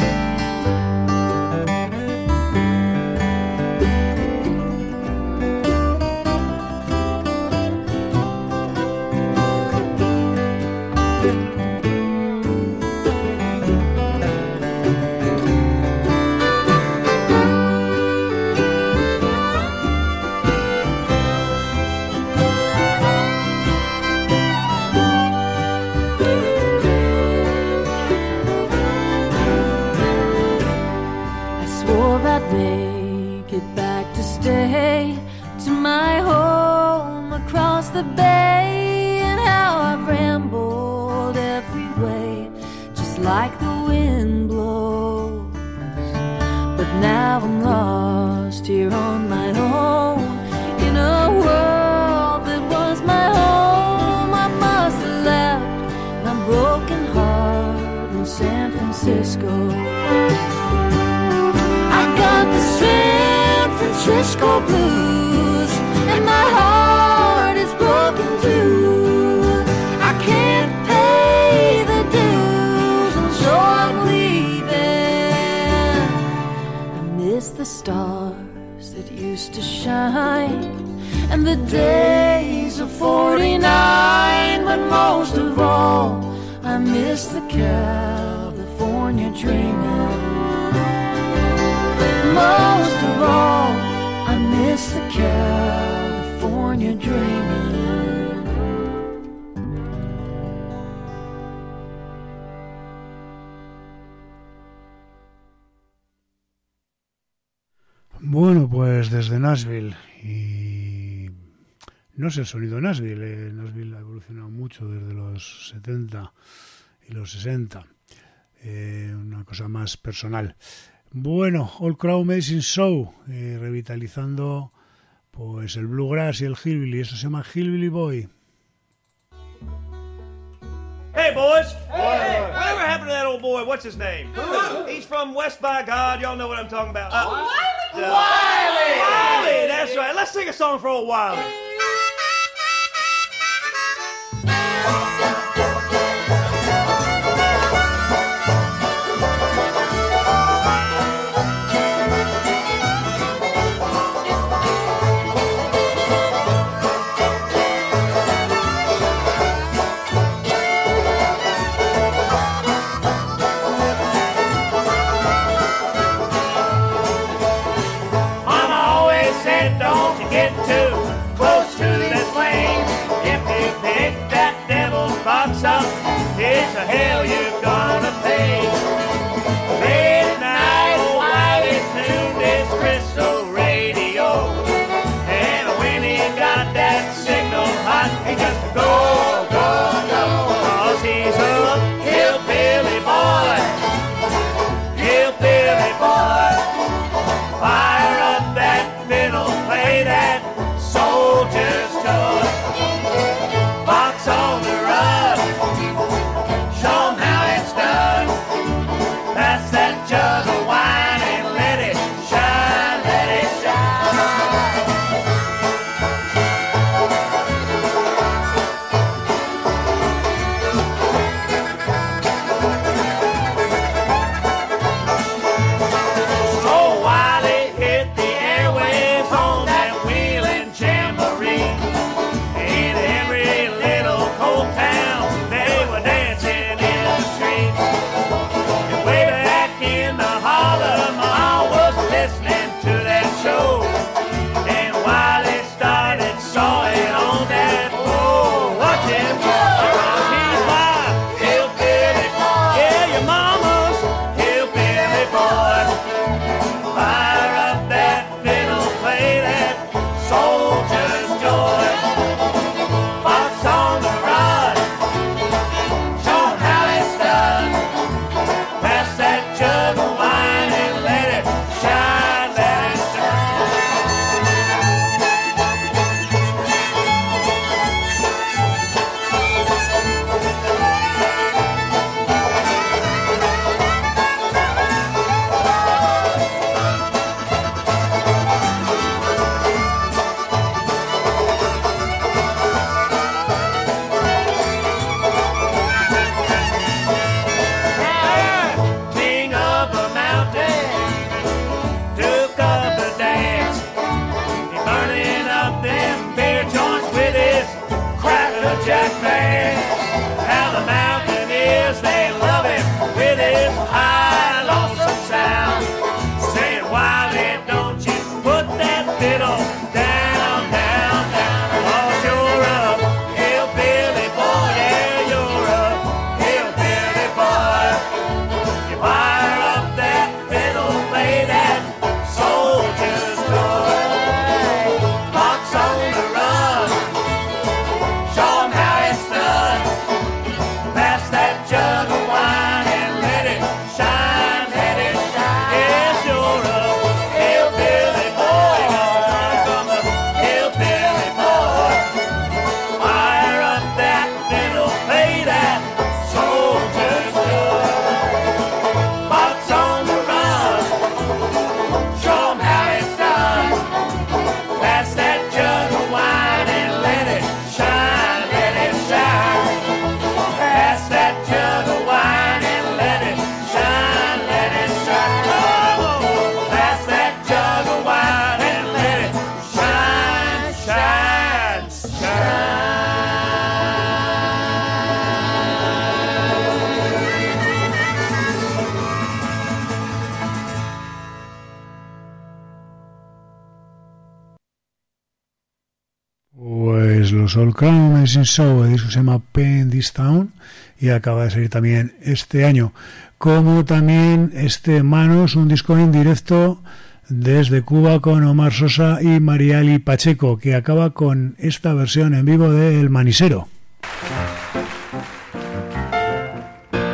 The bay, and how I've rambled every way, just like the wind blows. But now I'm lost here on my own, in a world that was my home. I must have left my broken heart in San Francisco. I got the San Francisco blues, and my heart is broken too. I can't pay the dues, and so I'm leaving. I miss the stars that used to shine, and the days of forty-nine, but most of all, I miss the California dreaming. Most of all, I miss the California dreaming. Bueno, pues desde Nashville, y no es el sonido de Nashville, eh, Nashville ha evolucionado mucho desde los setenta y los sesenta. Eh, una cosa más personal. Bueno, Old Crow Medicine Show, eh, revitalizando pues el bluegrass y el hillbilly. Eso se llama Hillbilly Boy. Hey, boys! Hey, whatever happened to that old boy? What's his name? He's from West by God. Y'all know what I'm talking about. Uh, Wiley! Uh, Wiley! Wiley! That's right. Let's sing a song for old Wiley. It's a hell you're gonna pay. Late at night, Wiley tuned his crystal radio, and when he got that signal hot, he just go, go, go. 'Cause he's a hillbilly boy, hillbilly boy. Fire up that fiddle, play that soldier's toy. Box on the rug, show 'em how it's done. Pass that jug of wine and let it shine, let it shine. So Wiley hit the airwaves on that wheeling jamboree. In every little cold town, they were dancing in the streets. And way back in the holler, Ma was listening to that show. And Wiley started sawing on that pole. Watch him, because he's my hillbilly boy. Yeah, your mama's hillbilly boy. Fire up that fiddle, play that soldier's joy. Box on the rod, show 'em how it's done. Pass that jug of wine and let it shine, let it shine. King of the mountain took up the dance. He burning up them beer joints with his cracker jack band. How the mountaineers, they love him with his high lonesome sound. Saying, Wiley, don't you put that fiddle down, down, down. 'Cause you're a hillbilly boy, yeah, you're a hillbilly boy. You fire up that fiddle, play that soldier's toy. Box on the run, show 'em how it's done. Pass that jug of wine and let it shine, let it shine. Yes, you're a hillbilly boy, gonna come from the hillbilly boy. Fire up that fiddle, play that soldier's toy. Box on the run, show 'em how it's done. Pass that jug of wine and let it shine, let it shine. Pass that jug of wine and let it shine, let it shine. Oh, pass that jug of wine and let it shine, shine, shine. Pues los Old Crow Medicine Show, el disco se llama Pain This Town y acaba de salir también este año. Como también este Manos, un disco en directo desde Cuba con Omar Sosa y Mariali Pacheco, que acaba con esta versión en vivo de El Manisero. Thank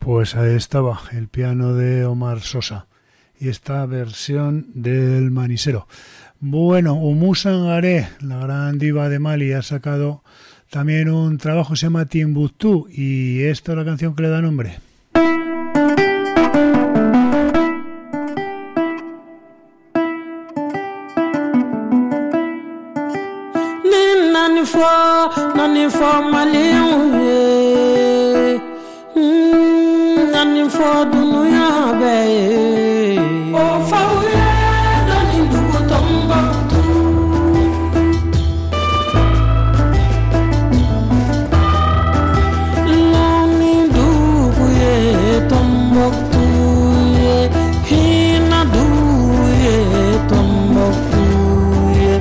Pues ahí estaba el piano de Omar Sosa y esta versión del Manisero. Bueno, Oumou Sangaré, la gran diva de Mali, ha sacado también un trabajo que se llama Timbuktu y esta es la canción que le da nombre. Nani fo, nani fo Malion ye, nani fo dunuya be, o fauye nani dugu Tombouctou, nani dugu ye Tombouctou ye, hina dugu ye Tombouctou ye.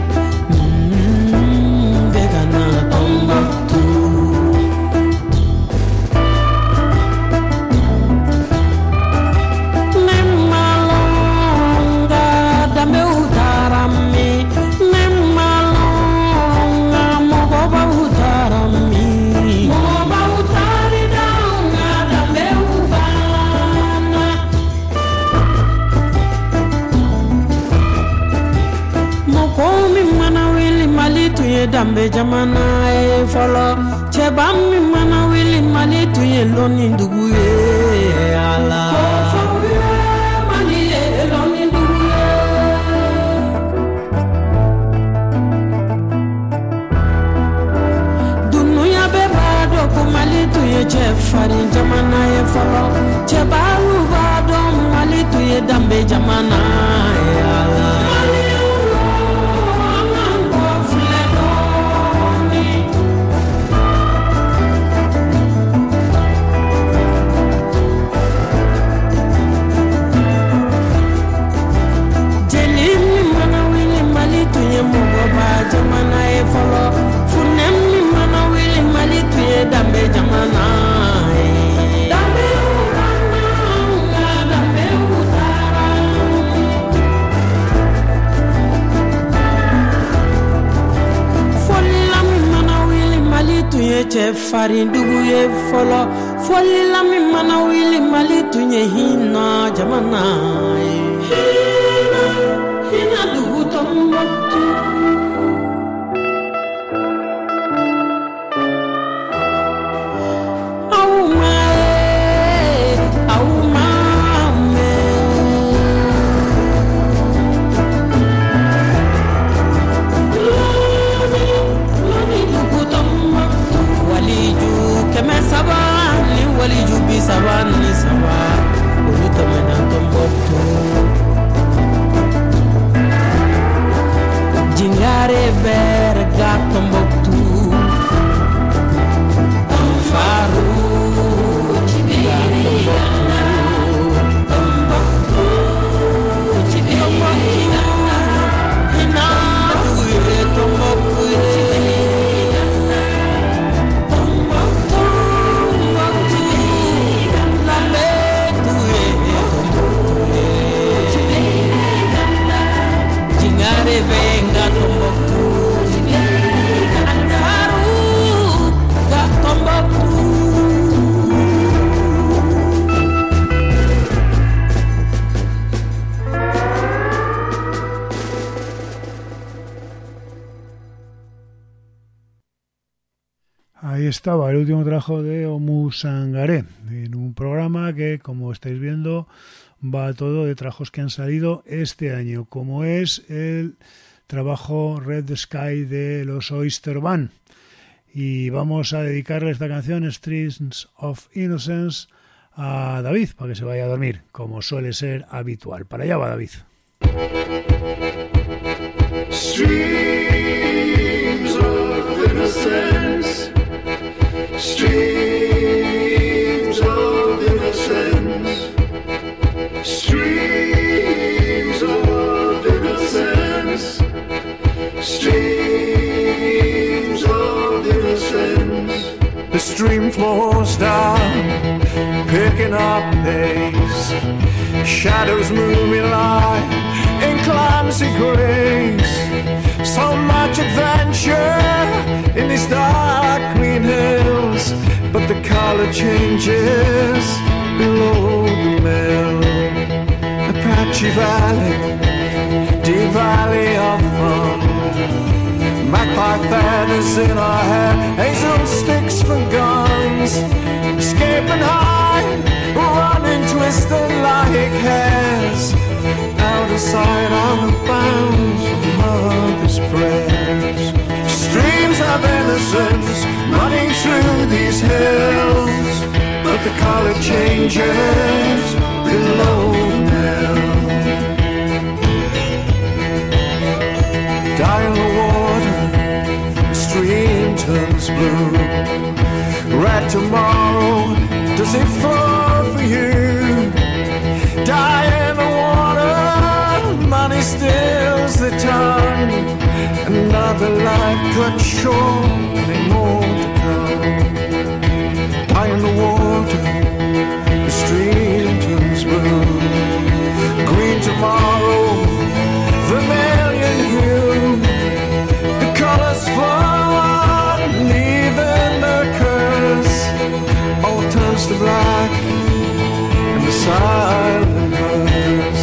Dambe jamana e folo cheba mi mana wili mali tuye loni ndugu ye ala fo ye mali ye loni ndugu ye dunuya be bado ko mali tuye chefari jamana e folo cheba ru bado mali tuye dambe jamana e ala jamana e folo funemi mana wili mali tuye dambe jamana e dambe urana dambe utara foli la mi mana wili mali tuye chefari ndugu ye folo foli la mi mana wili mali tuye hina jamana e hina hina dugu Tombouctou. Sabani saba, oluta mena Tombouctou. Jingare berga Tombouctou. Faru, Chibiri, Tombouctou, Chibiri, Hina duye Tombouctou. Venga Tombouctou, Faru, Tombouctou. Ahí estaba el último trabajo de Oumou Sangaré, en un programa que, como estáis viendo, va todo de trabajos que han salido este año, como es el trabajo Red Sky de los Oyster Band. Y vamos a dedicarle esta canción, Streams of Innocence, a David, para que se vaya a dormir, como suele ser habitual. Para allá va David. Streams of innocence, streams of innocence, streams of innocence, streams of innocence. The stream flows down, picking up pace, shadows moving light in clumsy grace. So much adventure in these dark green hills, but the color changes below the mill. Apache Valley, deep valley of fun. Magpie feathers in our hair, hazel sticks for guns. Escaping high, running twisted like hairs. Out of sight on the bounds of mother's prayers. Streams of innocence running through these hills, but the color changes below the mill. Die in the water, the stream turns blue. Red tomorrow, does it fall for you? Die in the water, money stills the tongue. Another life cut short, and more to come. Die in the water, the stream turns blue. Green tomorrow, the million hue. The colors flow, leaving their curse. All turns to black, and the silent hurts.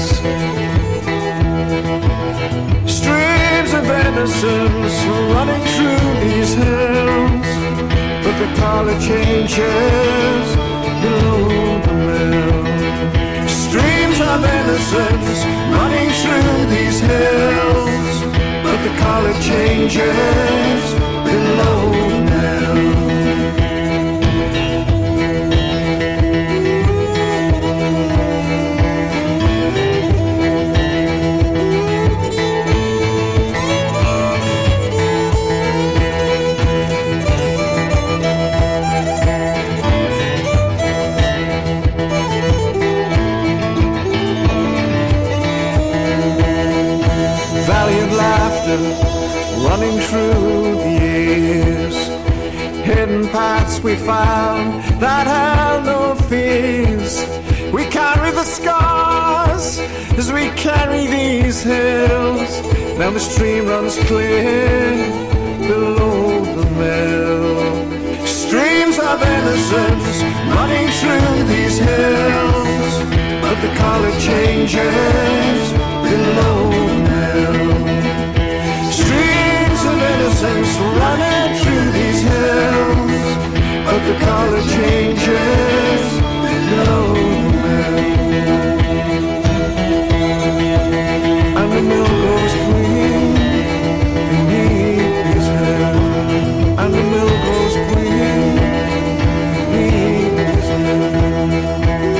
Streams of innocence running through these hills, but the color changes below the mill. Streams of innocence running through these hills, but the color changes below the mill. Running through the years, hidden paths we found that held no fears. We carry the scars as we carry these hills. Now the stream runs clear below the mill. Streams of innocence running through these hills, but the color changes below the mill. Streams of innocence running through these hills, but the color changes below the mill. And the mill goes green beneath these hills, and the mill goes green beneath these hills.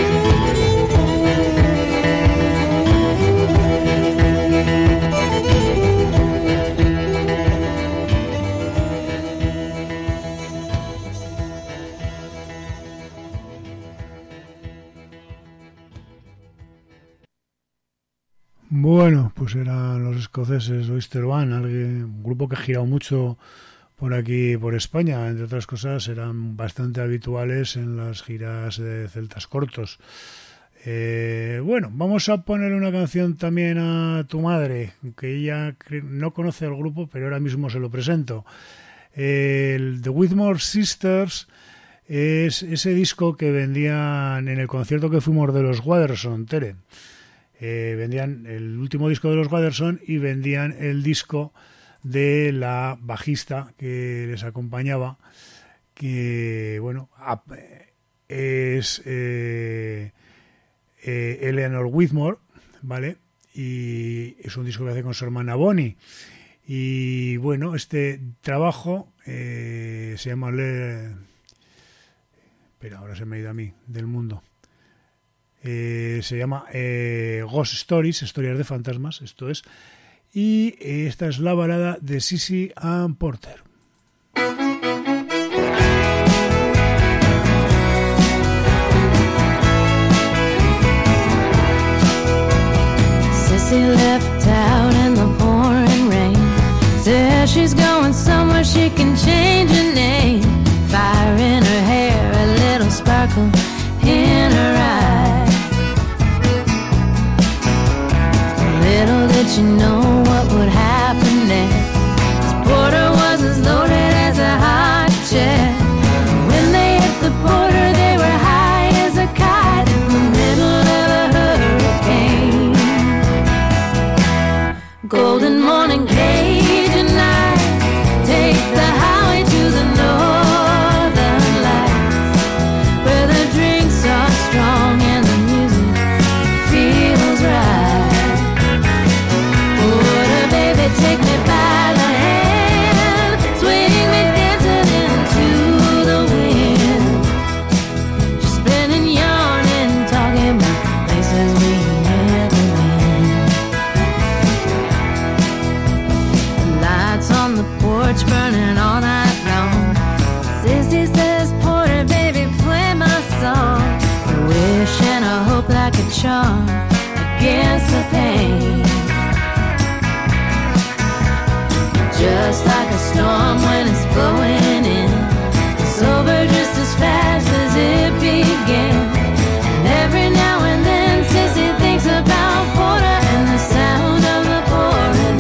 Bueno, pues eran los escoceses Oyster Band, alguien, un grupo que ha girado mucho por aquí, por España. Entre otras cosas, eran bastante habituales en las giras de celtas cortos. Eh, bueno, vamos a poner una canción también a tu madre, que ella no conoce el grupo, pero ahora mismo se lo presento. El The Whitmore Sisters es ese disco que vendían en el concierto que fuimos de los Waterson, Tere. Eh, vendían el último disco de los Waterson y vendían el disco de la bajista que les acompañaba, que bueno es eh, eh, Eleanor Whitmore, ¿vale? Y es un disco que hace con su hermana Bonnie. Y bueno, este trabajo eh, se llama Le... pero ahora se me ha ido a mí del mundo. Eh, se llama eh, Ghost Stories, historias de fantasmas, esto es, y eh, esta es la balada de Sissy Ann Porter. Sissy left out in the pouring rain, says she's going somewhere she can change her name. Fire in her hair, a little sparkle in her eye. Little did she know what would happen next. Porter was as low the pain. Just like a storm when it's blowing in, it's over just as fast as it began. And every now and then Sissy thinks about Porter and the sound of the pouring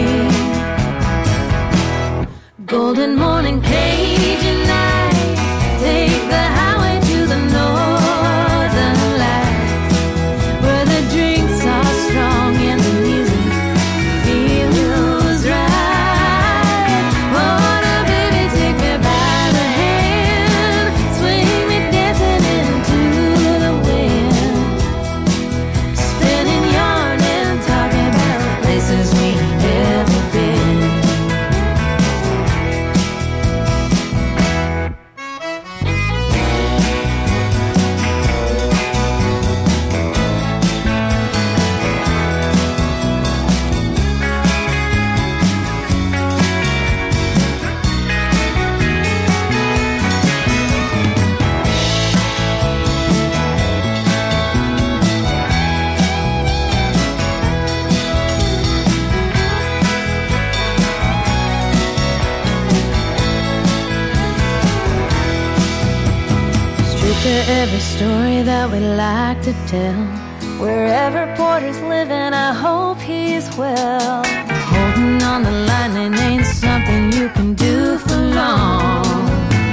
rain. Golden morning, Cajun nights, take the highway to the northern lights, where the drinks are strong and the music feels right. Oh, now baby, take me by the hand, swing me dancing into the wind, spinning yarn and talking about places we've never been. To every story that we like to tell, wherever Porter's living, I hope he's well. Holding on the line ain't something you can do for long.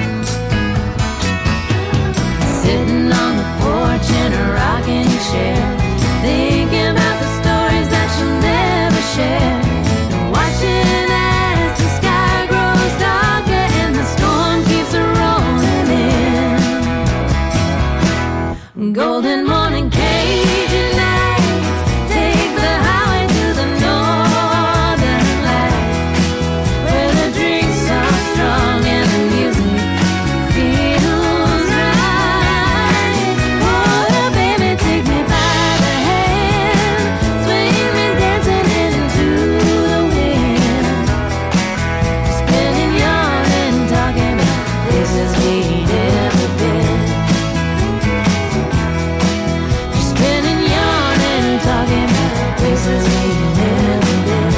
Sitting on the porch in a rocking chair, thinking about the stories that she'll never share, and watching as the sky grows darker and the storm keeps rolling in. Golden morning, Cajun nights, take the highway to the northern lights, where the drinks are strong and the music feels right. Oh, baby, take me by the hand, swing me dancing into the wind, spinning yarn and talking about places we'd never been. Talking about places we've never been.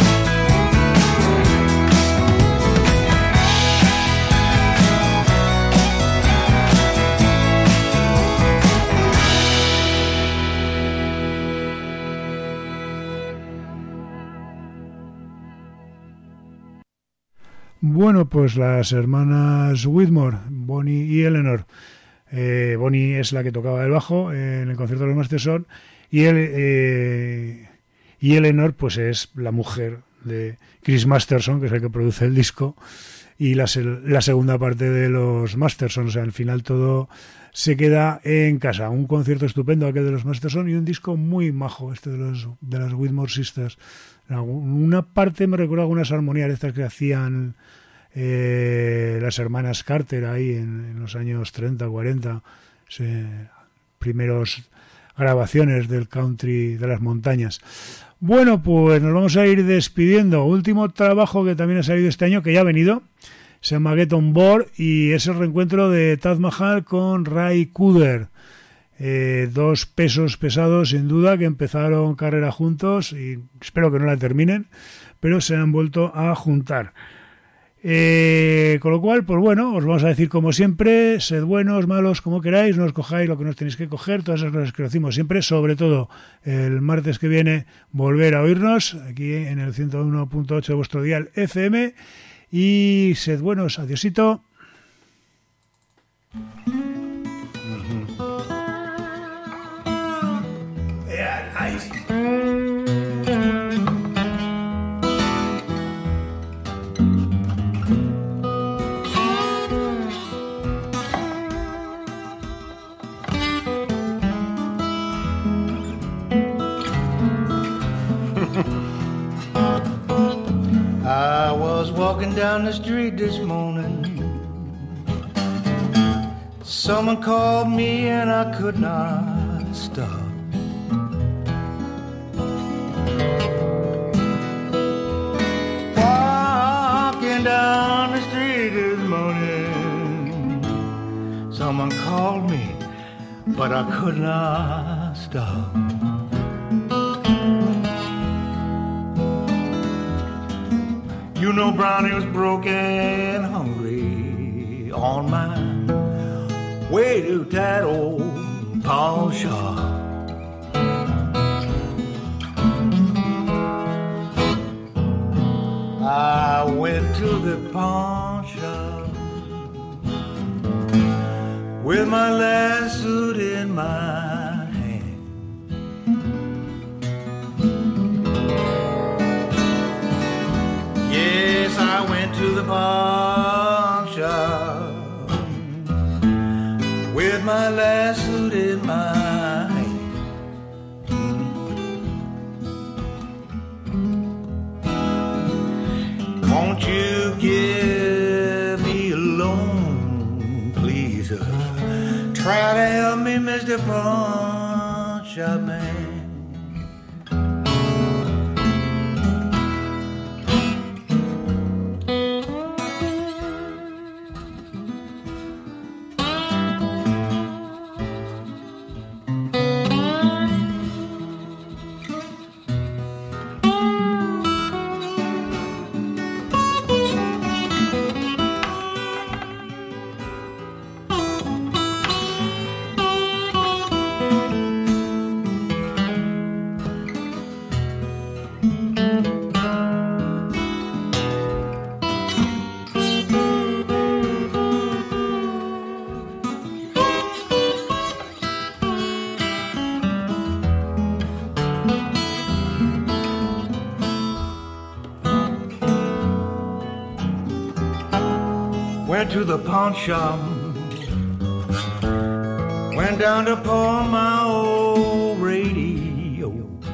Bueno, pues las hermanas Whitmore, Bonnie y Eleanor. Eh, Bonnie es la que tocaba el bajo en el concierto de los Masterson. Y, él, eh, y Eleanor, pues es la mujer de Chris Masterson, que es el que produce el disco, y la, la segunda parte de los Masterson. O sea, al final todo se queda en casa. Un concierto estupendo aquel de los Masterson y un disco muy majo este de, los, de las Whitmore Sisters. Una parte me recuerda algunas armonías de estas que hacían eh, las hermanas Carter ahí en, en los años treinta, cuarenta, se, primeros grabaciones del country de las montañas. Bueno, pues nos vamos a ir despidiendo. Último trabajo que también ha salido este año, que ya ha venido, se llama Get On Board, y es el reencuentro de Taj Mahal con Ray Cooder. Eh, dos pesos pesados, sin duda, que empezaron carrera juntos y espero que no la terminen, pero se han vuelto a juntar. Eh, con lo cual, pues bueno, os vamos a decir como siempre, sed buenos, malos, como queráis, no os cojáis lo que nos tenéis que coger, todas esas cosas que decimos siempre, sobre todo el martes que viene volver a oírnos aquí en el ciento uno punto ocho de vuestro dial F M, y sed buenos, adiosito. I was walking down the street this morning. Someone called me and I could not stop. Walking down the street this morning, someone called me, but I could not stop. You know Brownie was broke and hungry on my way to that old pawn shop. I went to the pawn shop with my last suit in my hand. Yes, I went to the pawn shop with my last suit in my hand. Won't you give me a loan, please? Uh, try to help me, Mister Pawn Shop Man. Went to the pawn shop, went down to pawn my old radio.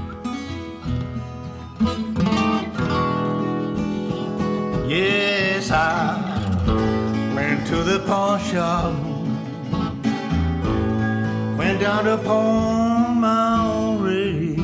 Yes, I went to the pawn shop, went down to pawn my old radio.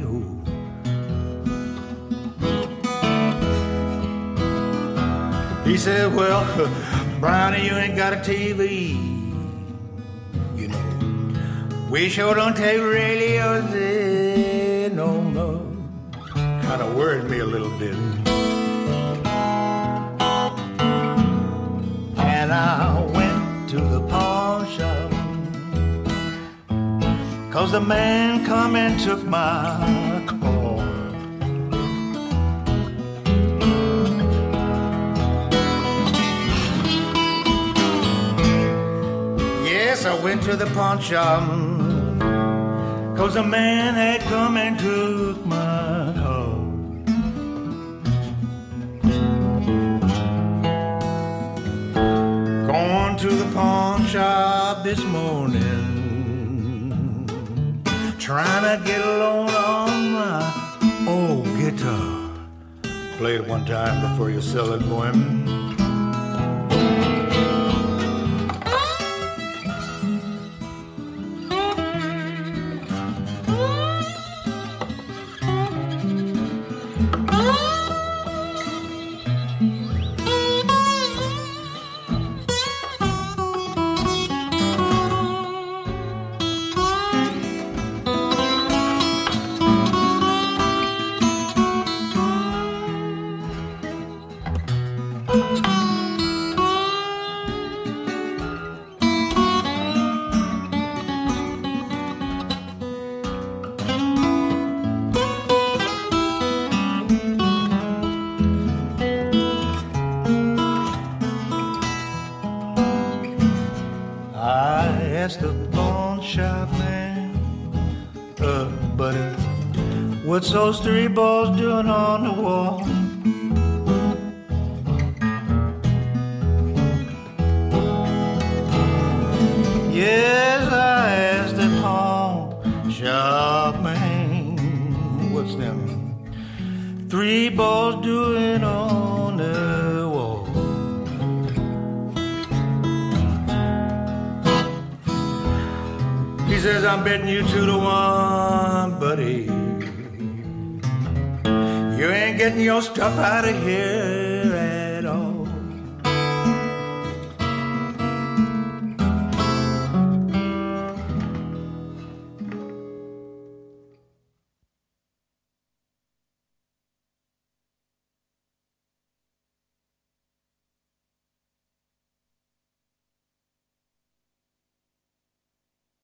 He said, well, Brownie, you ain't got a T V. You know, we sure don't take radios in no more. Kind of worried me a little bit. And I went to the pawn shop, 'cause the man come and took my car. Yes, I went to the pawn shop, 'cause a man had come and took my car. Going to the pawn shop this morning, trying to get a loan on my old guitar. Play it one time before you sell it, boy. The pawn shop man, uh, buddy, what's those three balls doing on the wall? Yes, I asked the pawn shop man, what's them three balls doing on the wall? He says, I'm betting you two to one, buddy. You ain't getting your stuff out of here